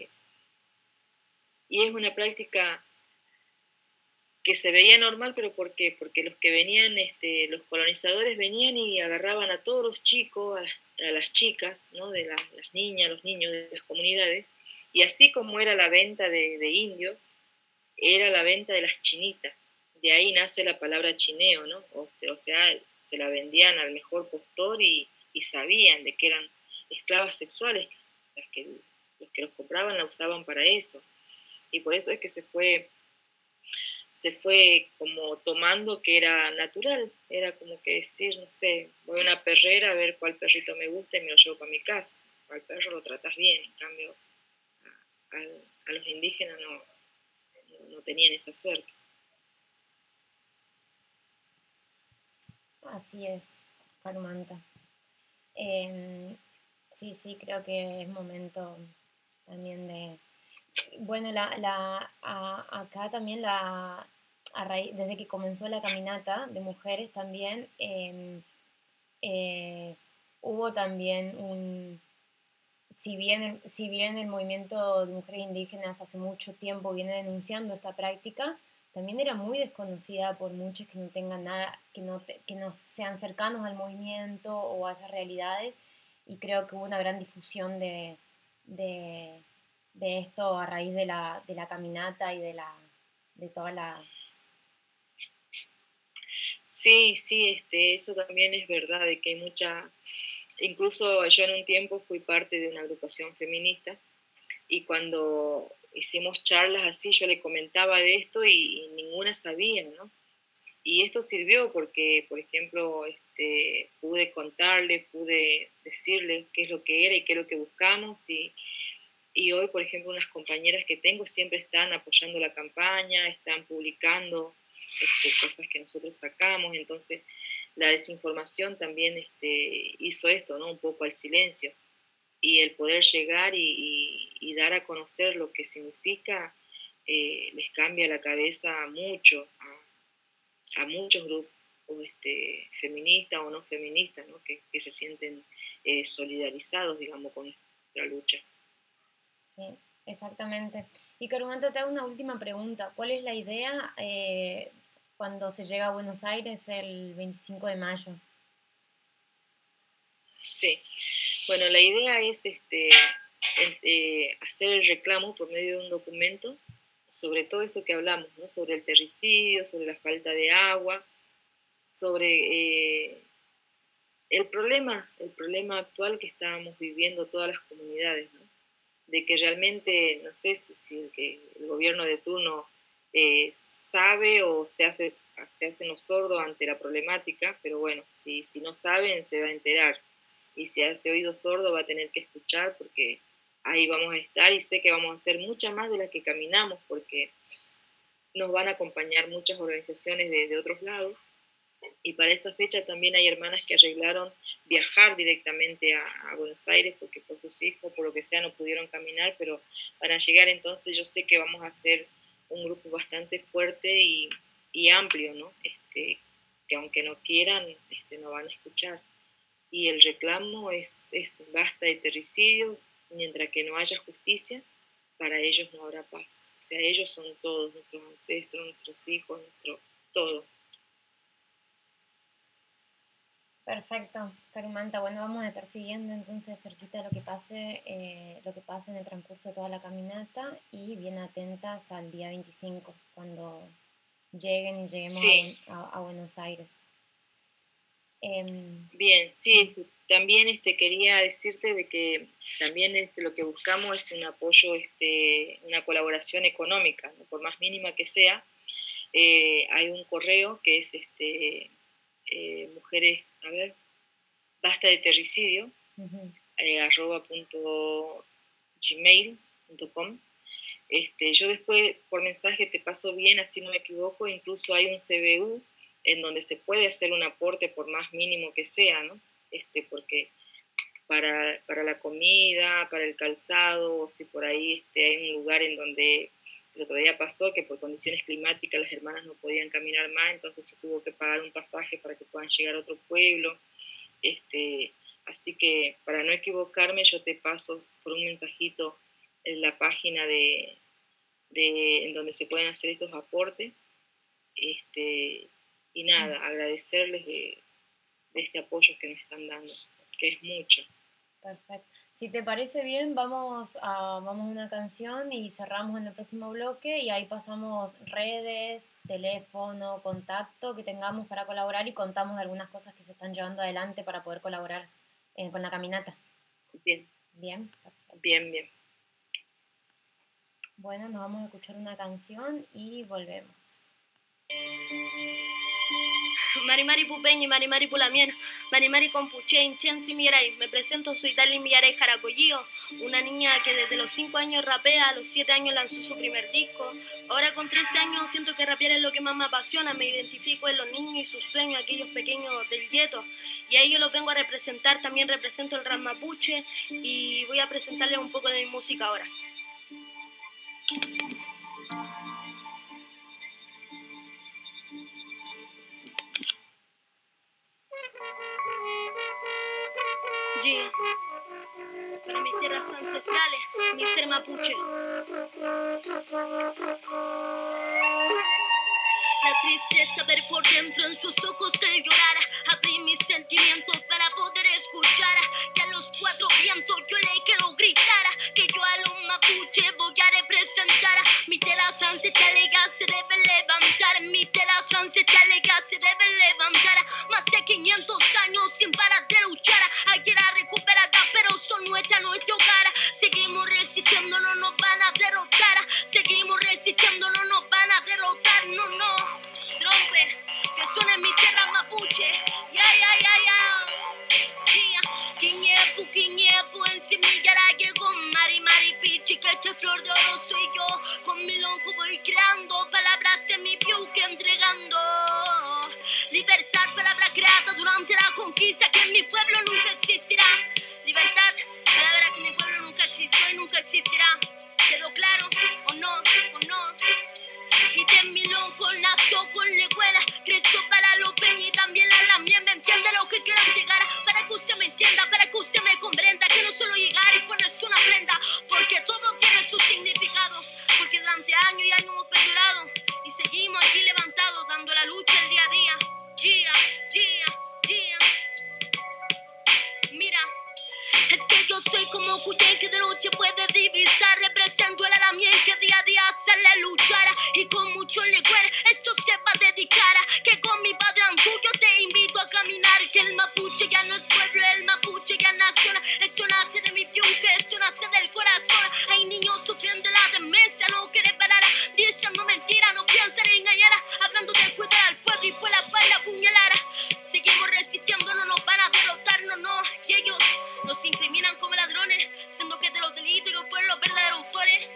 y es una práctica que se veía normal, pero ¿por qué? Porque los que venían, los colonizadores venían y agarraban a todos los chicos, a las chicas, ¿no? De las niñas, los niños de las comunidades, y así como era la venta de indios, era la venta de las chinitas. De ahí nace la palabra chineo, ¿no? O sea, se la vendían al mejor postor y sabían de que eran esclavas sexuales, los que los compraban la usaban para eso. Y por eso es que se fue como tomando que era natural, era como que decir, no sé, voy a una perrera a ver cuál perrito me gusta y me lo llevo para mi casa. Al perro lo tratas bien, en cambio a los indígenas no tenían esa suerte.
Así es, Carmanta. Sí, creo que es momento también de... Bueno, acá también desde que comenzó la caminata de mujeres también, hubo también si bien el movimiento de mujeres indígenas hace mucho tiempo viene denunciando esta práctica, también era muy desconocida por muchos que no tengan nada, que no sean cercanos al movimiento o a esas realidades, y creo que hubo una gran difusión de, de esto a raíz de la caminata y de toda la...
Sí, eso también es verdad, de que hay mucha, incluso yo en un tiempo fui parte de una agrupación feminista y cuando hicimos charlas así yo le comentaba de esto y ninguna sabía, ¿no? Y esto sirvió porque, por ejemplo, pude contarle, pude decirle qué es lo que era y qué es lo que buscamos y hoy, por ejemplo, unas compañeras que tengo siempre están apoyando la campaña, están publicando cosas que nosotros sacamos, entonces la desinformación también hizo esto, ¿no? Un poco al silencio. Y el poder llegar y dar a conocer lo que significa les cambia la cabeza mucho a muchos grupos feministas o no feministas, ¿no? Que se sienten solidarizados, digamos, con nuestra lucha.
Sí, exactamente. Y Carumanta, te hago una última pregunta. ¿Cuál es la idea cuando se llega a Buenos Aires el 25 de mayo?
Sí, bueno, la idea es hacer el reclamo por medio de un documento sobre todo esto que hablamos, ¿no? Sobre el terricidio, sobre la falta de agua, sobre el problema actual que estábamos viviendo todas las comunidades, ¿no? De que realmente, no sé si el gobierno de turno sabe o se hacen los sordos ante la problemática, pero bueno, si no saben se va a enterar y si hace oído sordo va a tener que escuchar porque ahí vamos a estar y sé que vamos a hacer muchas más de las que caminamos porque nos van a acompañar muchas organizaciones de otros lados y para esa fecha también hay hermanas que arreglaron viajar directamente a Buenos Aires porque por sus hijos, por lo que sea, no pudieron caminar, pero van a llegar entonces yo sé que vamos a ser un grupo bastante fuerte y amplio, ¿no? Que aunque no quieran, no van a escuchar. Y el reclamo es basta de terricidio, mientras que no haya justicia, para ellos no habrá paz. O sea, ellos son todos, nuestros ancestros, nuestros hijos, nuestro todo.
Perfecto, Carumanta. Bueno, vamos a estar siguiendo entonces cerquita lo que pase en el transcurso de toda la caminata y bien atentas al día 25, cuando lleguen y lleguemos
Sí.
a Buenos Aires.
Bien, sí, también quería decirte de que también lo que buscamos es un apoyo, una colaboración económica, ¿no? Por más mínima que sea. Hay un correo que es mujeres, a ver, basta de terricidio, @gmail.com. Yo después por mensaje te paso bien, así no me equivoco, incluso hay un CBU en donde se puede hacer un aporte por más mínimo que sea, ¿no? Porque para la comida, para el calzado, o si por ahí hay un lugar en donde el otro día pasó que por condiciones climáticas las hermanas no podían caminar más, entonces se tuvo que pagar un pasaje para que puedan llegar a otro pueblo. Así que para no equivocarme yo te paso por un mensajito en la página en donde se pueden hacer estos aportes. Y nada, agradecerles de este apoyo que nos están dando, que es mucho.
Perfecto. Si te parece bien, vamos a una canción y cerramos en el próximo bloque y ahí pasamos redes, teléfono, contacto que tengamos para colaborar y contamos de algunas cosas que se están llevando adelante para poder colaborar con la caminata.
Bien.
Bien.
Perfecto. Bien.
Bueno, nos vamos a escuchar una canción y volvemos.
Mari Mari Pupeñi, Mari Mari Pulamien, Mari Mari Compuchen, Chensi Mirai. Me presento, soy Dali Mirai Jaracoyío, una niña que desde los 5 años rapea, a los 7 años lanzó su primer disco. Ahora con 13 años siento que rapear es lo que más me apasiona, me identifico en los niños y sus sueños, aquellos pequeños del gueto. Y a ellos los vengo a representar, también represento el rap mapuche y voy a presentarles un poco de mi música ahora. Yeah. Para mis tierras ancestrales, mi ser mapuche. La tristeza ver por dentro en sus ojos el llorar. Abrí mis sentimientos para poder escuchar. Que a los 4 vientos yo le quiero gritar. Que yo a los mapuche voy a representar. Mis tierras ancestrales ya se deben levantar. Mis tierras ancestrales ya se deben levantar. Más de 500 años sin parar de luchar. Hay tierra recuperada pero son nuestra, nuestro hogar. Seguimos resistiendo, no nos van a derrotar. Seguimos resistiendo, no nos van a derrotar. No. Trompe, que suene en mi tierra mapuche. Ya. Quiñepu, en semillara llegó Mari Mari Pichi, que echa flor de oro soy yo. Con mi lonco voy creando palabras en mi piuque entregando. Libertad, palabra creada durante la conquista que en mi pueblo nunca existirá. Libertad, palabra que en mi pueblo nunca existió y nunca existirá. ¿Quedó claro o no? Y terminó con nació con la escuela, creció para los peñas y también la lamien. ¿Me entiende lo que quiero llegar? Para que usted me entienda, para que usted me comprenda, que no solo llegar y ponerse una prenda, porque todo tiene su significado, porque durante años y años hemos perdurado y seguimos aquí levantados, dando la lucha el día a día. Mira, es que yo soy como Cuyén que de noche puede divisar. Represento el alamien que día a día sale a luchar. Y con mucho legüer esto se va a dedicar. Que con mi padre Antuyo te invito a caminar. Que el mapuche ya no es pueblo, el mapuche ya naciona. Esto nace de mi piuque, esto nace del corazón. Hay niños sufriendo la demencia, no quiere parar. Diciendo mentira, no piensa en engañar. Hablando de cuidar al pueblo y fue la bala apuñalar. Seguimos resistiendo, no nos van a derrotar, no. Y ellos nos incriminan como ladrones, siendo que de los delitos ellos fueron los verdaderos autores.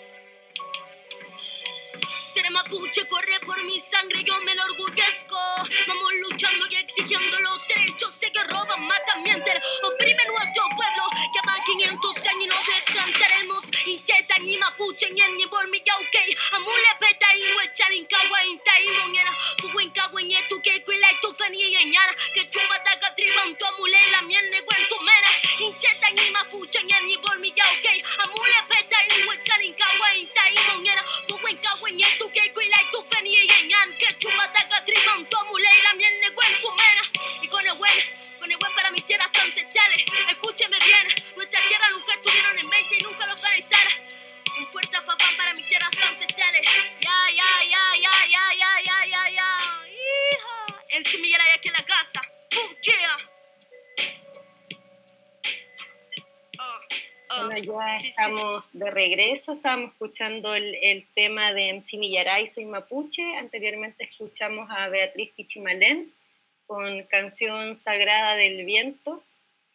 Ser mapuche corre por mi sangre, yo me enorgullezco. Vamos luchando y exigiendo los derechos de que roban, matan, mienten, oprimen nuestro pueblo. Ya van 500 años y no descansaremos. Incheta ni mapuche ni bolmi yaukei. Amule peta y huechar incagua inta y moñera. Puhuincagua y tu que cuila y tu feni y ñara. Que chubataca triban tu amule la miel negua en tu mena. Incheta ni mapuche ni bolmi yaukei. Amule peta y huechar incagua inta y moñera. Puhuincagua y tu que cuila y tu feni y ñan. Que chubataca triban tu amule la miel negua en tu mena. Y con el buen para mis tierras ancestrales. Escúcheme bien, nuestras tierras nunca estuvieron en mente y nunca lo van a estar. Un fuerte afán para mis tierras ancestrales. Ya. Hija. En su millera aquí en la casa. Yeah.
ya estamos de regreso. Estábamos escuchando el tema de MC Millaray, Soy Mapuche. Anteriormente escuchamos a Beatriz Pichimalén con Canción Sagrada del Viento.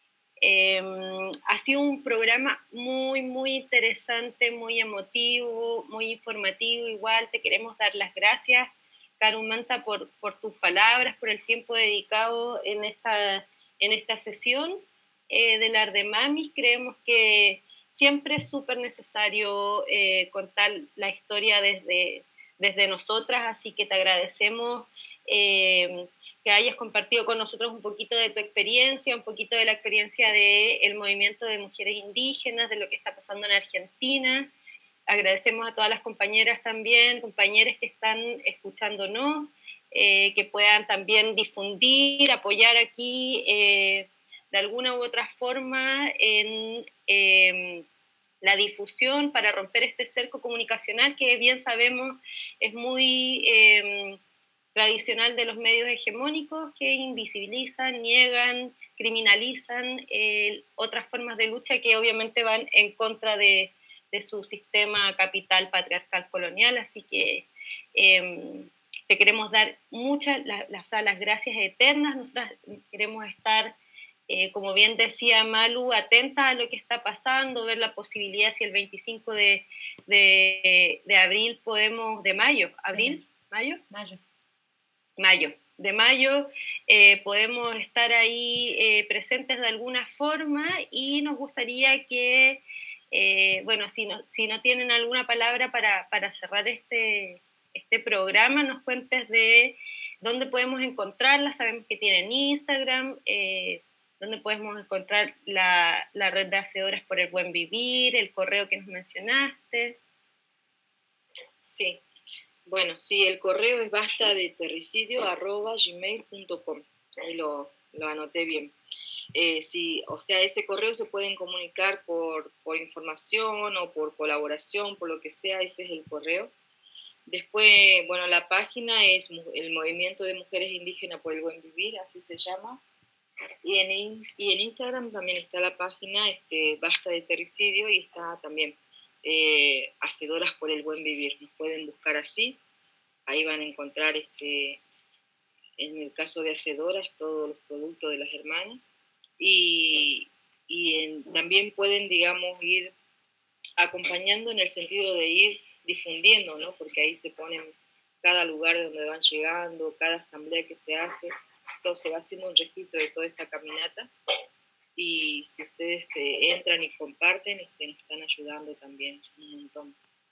Ha sido un programa muy, muy interesante, muy emotivo, muy informativo. Igual te queremos dar las gracias, Carumanta, por tus palabras, por el tiempo dedicado en esta sesión del Ardemamis. Creemos que siempre es súper necesario contar la historia desde nosotras, así que te agradecemos que hayas compartido con nosotros un poquito de tu experiencia, un poquito de la experiencia del movimiento de mujeres indígenas, de lo que está pasando en Argentina. Agradecemos a todas las compañeras también, compañeros que están escuchándonos, que puedan también difundir, apoyar aquí de alguna u otra forma en la difusión para romper este cerco comunicacional que bien sabemos es muy tradicional de los medios hegemónicos, que invisibilizan, niegan, criminalizan otras formas de lucha que obviamente van en contra de su sistema capital patriarcal colonial. Así que te queremos dar las gracias eternas. Nosotras queremos estar, como bien decía Malu, atentas a lo que está pasando, ver la posibilidad si el 25 de abril podemos, de mayo, de mayo, podemos estar ahí presentes de alguna forma, y nos gustaría que, bueno, si no tienen alguna palabra para cerrar este programa, nos cuentes de dónde podemos encontrarla. Sabemos que tienen Instagram, dónde podemos encontrar la red de hacedoras por el buen vivir, el correo que nos mencionaste.
Sí. Bueno, sí, el correo es bastadeterricidio@gmail.com. Ahí lo anoté bien. Sí, o sea, ese correo se pueden comunicar por información o por colaboración, por lo que sea, ese es el correo. Después, bueno, la página es el Movimiento de Mujeres Indígenas por el Buen Vivir, así se llama. Y en Instagram también está la página Basta de Terricidio, y está también Hacedoras por el Buen Vivir. Nos pueden buscar así, ahí van a encontrar en el caso de Hacedoras todos los productos de las hermanas, y también pueden, digamos, ir acompañando en el sentido de ir difundiendo, ¿no? Porque ahí se ponen cada lugar donde van llegando, cada asamblea que se hace, entonces se va haciendo un registro de toda esta caminata, y si ustedes entran y comparten, nos están ayudando también un montón.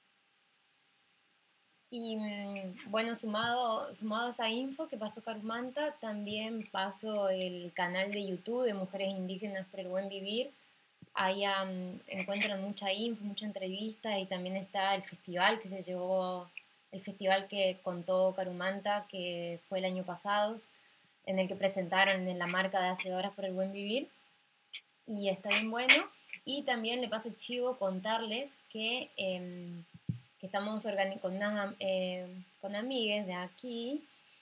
Y bueno, sumado a esa info que pasó Carumanta, también paso el canal de YouTube de Mujeres Indígenas por el Buen Vivir. Ahí encuentran mucha info, mucha entrevista, y también está el festival el festival que contó Carumanta, que fue el año pasado, en el que presentaron en la marca de Hacedoras por el Buen Vivir, y está bien bueno. Y también le paso el chivo contarles que estamos con amigues de aquí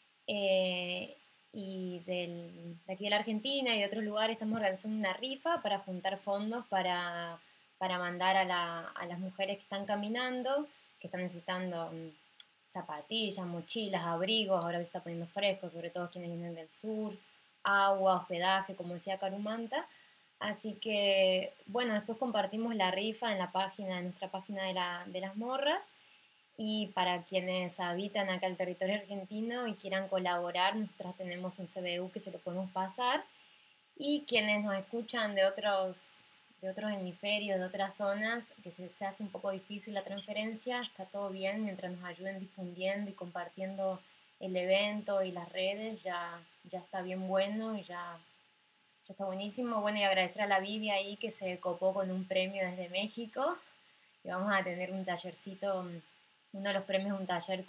y de aquí de la Argentina y de otros lugares. Estamos organizando una rifa para juntar fondos para mandar a las mujeres que están caminando, que están necesitando zapatillas, mochilas, abrigos, ahora que se está poniendo fresco, sobre todo quienes vienen del sur, agua, hospedaje, como decía Carumanta. Así que, bueno, después compartimos la rifa en nuestra página de las morras. Y para quienes habitan acá el territorio argentino y quieran colaborar, nosotras tenemos un CBU que se lo podemos pasar. Y quienes nos escuchan de otros hemisferios, de otras zonas, que se hace un poco difícil la transferencia, está todo bien, mientras nos ayuden difundiendo y compartiendo el evento y las redes, ya está bien bueno y ya está buenísimo. Bueno, y agradecer a la Vivi ahí, que se copó con un premio desde México, y vamos a tener un tallercito. Uno de los premios es un taller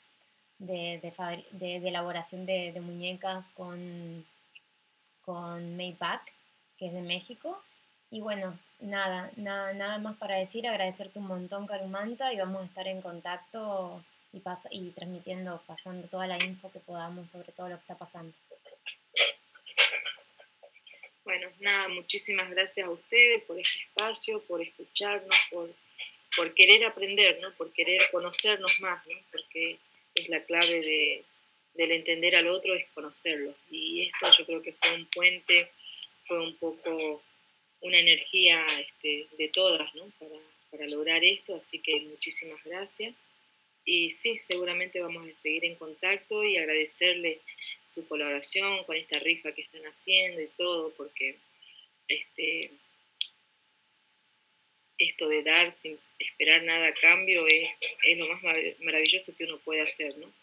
de elaboración de muñecas con Maypac, que es de México. Y bueno, nada más para decir, agradecerte un montón, Carumanta, y vamos a estar en contacto y transmitiendo, pasando toda la info que podamos sobre todo lo que está pasando.
Bueno, nada, muchísimas gracias a ustedes por este espacio, por escucharnos, por querer aprender, ¿no? Por querer conocernos más, ¿no? Porque es la clave del entender al otro, es conocerlo. Y esto yo creo que fue un puente, fue un poco una energía de todas, ¿no? Para lograr esto, así que muchísimas gracias. Y sí, seguramente vamos a seguir en contacto y agradecerle su colaboración con esta rifa que están haciendo y todo, porque esto de dar sin esperar nada a cambio es lo más maravilloso que uno puede hacer, ¿no?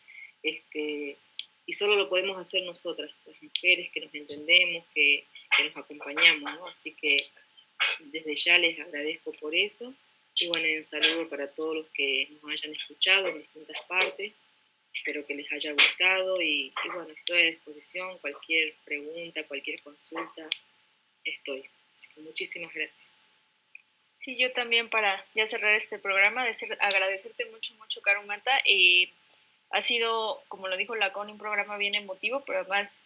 Y solo lo podemos hacer nosotras, las mujeres que nos entendemos, que nos acompañamos, ¿no? Así que desde ya les agradezco por eso. Y bueno, un saludo para todos los que nos hayan escuchado en distintas partes. Espero que les haya gustado y bueno, estoy a disposición. Cualquier pregunta, cualquier consulta, estoy. Así que muchísimas gracias.
Sí, yo también para ya cerrar este programa, agradecerte mucho, Carumanta. Ha sido, como lo dijo la Connie, un programa bien emotivo, pero además,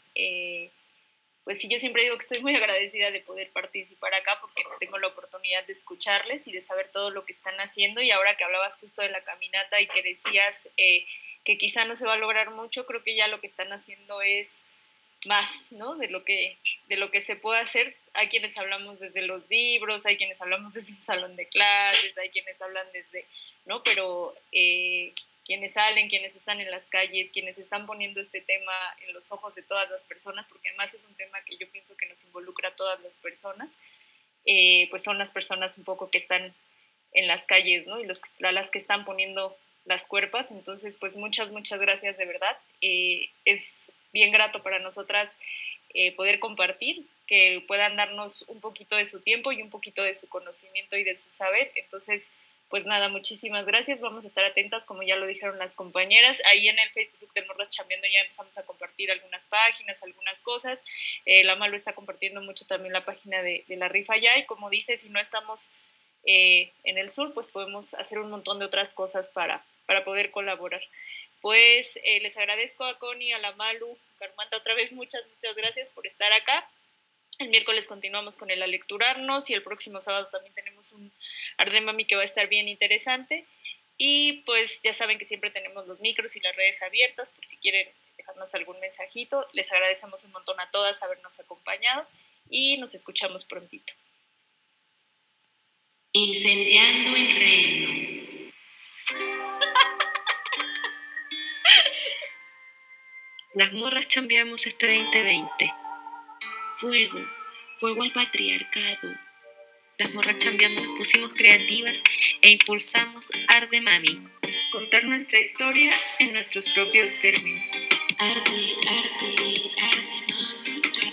pues sí, yo siempre digo que estoy muy agradecida de poder participar acá porque tengo la oportunidad de escucharles y de saber todo lo que están haciendo. Y ahora que hablabas justo de la caminata y que decías que quizá no se va a lograr mucho, creo que ya lo que están haciendo es más, ¿no? De lo que se puede hacer. Hay quienes hablamos desde los libros, hay quienes hablamos desde un salón de clases, hay quienes hablan desde, ¿no? Pero quienes salen, quienes están en las calles, quienes están poniendo este tema en los ojos de todas las personas, porque además es un tema que yo pienso que nos involucra a todas las personas, pues son las personas un poco que están en las calles, ¿no? Y las que están poniendo las cuerpas. Entonces, pues muchas gracias de verdad. Es bien grato para nosotras poder compartir, que puedan darnos un poquito de su tiempo y un poquito de su conocimiento y de su saber. Entonces, pues nada, muchísimas gracias. Vamos a estar atentas, como ya lo dijeron las compañeras. Ahí en el Facebook de Morras Chambeando ya empezamos a compartir algunas páginas, algunas cosas. La Malu está compartiendo mucho también la página de la rifa ya. Y como dice, si no estamos en el sur, pues podemos hacer un montón de otras cosas para poder colaborar. Pues les agradezco a Connie, a la Malu, Carumanta, otra vez muchas gracias por estar acá. El miércoles continuamos con el Alecturarnos y el próximo sábado también tenemos un Ardemami que va a estar bien interesante. Y pues ya saben que siempre tenemos los micros y las redes abiertas por si quieren dejarnos algún mensajito. Les agradecemos un montón a todas habernos acompañado y nos escuchamos prontito.
Incendiando el reino.
Las morras chambeamos este 2020.
Fuego al patriarcado.
Las morras chambeando nos pusimos creativas e impulsamos Ardemami.
Contar nuestra historia en nuestros propios términos.
Arde, mami, arde.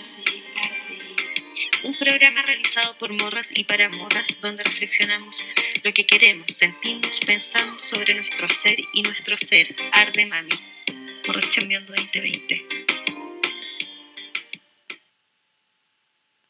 Un programa realizado por morras y para morras, donde reflexionamos lo que queremos, sentimos, pensamos sobre nuestro hacer y nuestro ser. Ardemami. Morras Chambeando 2020.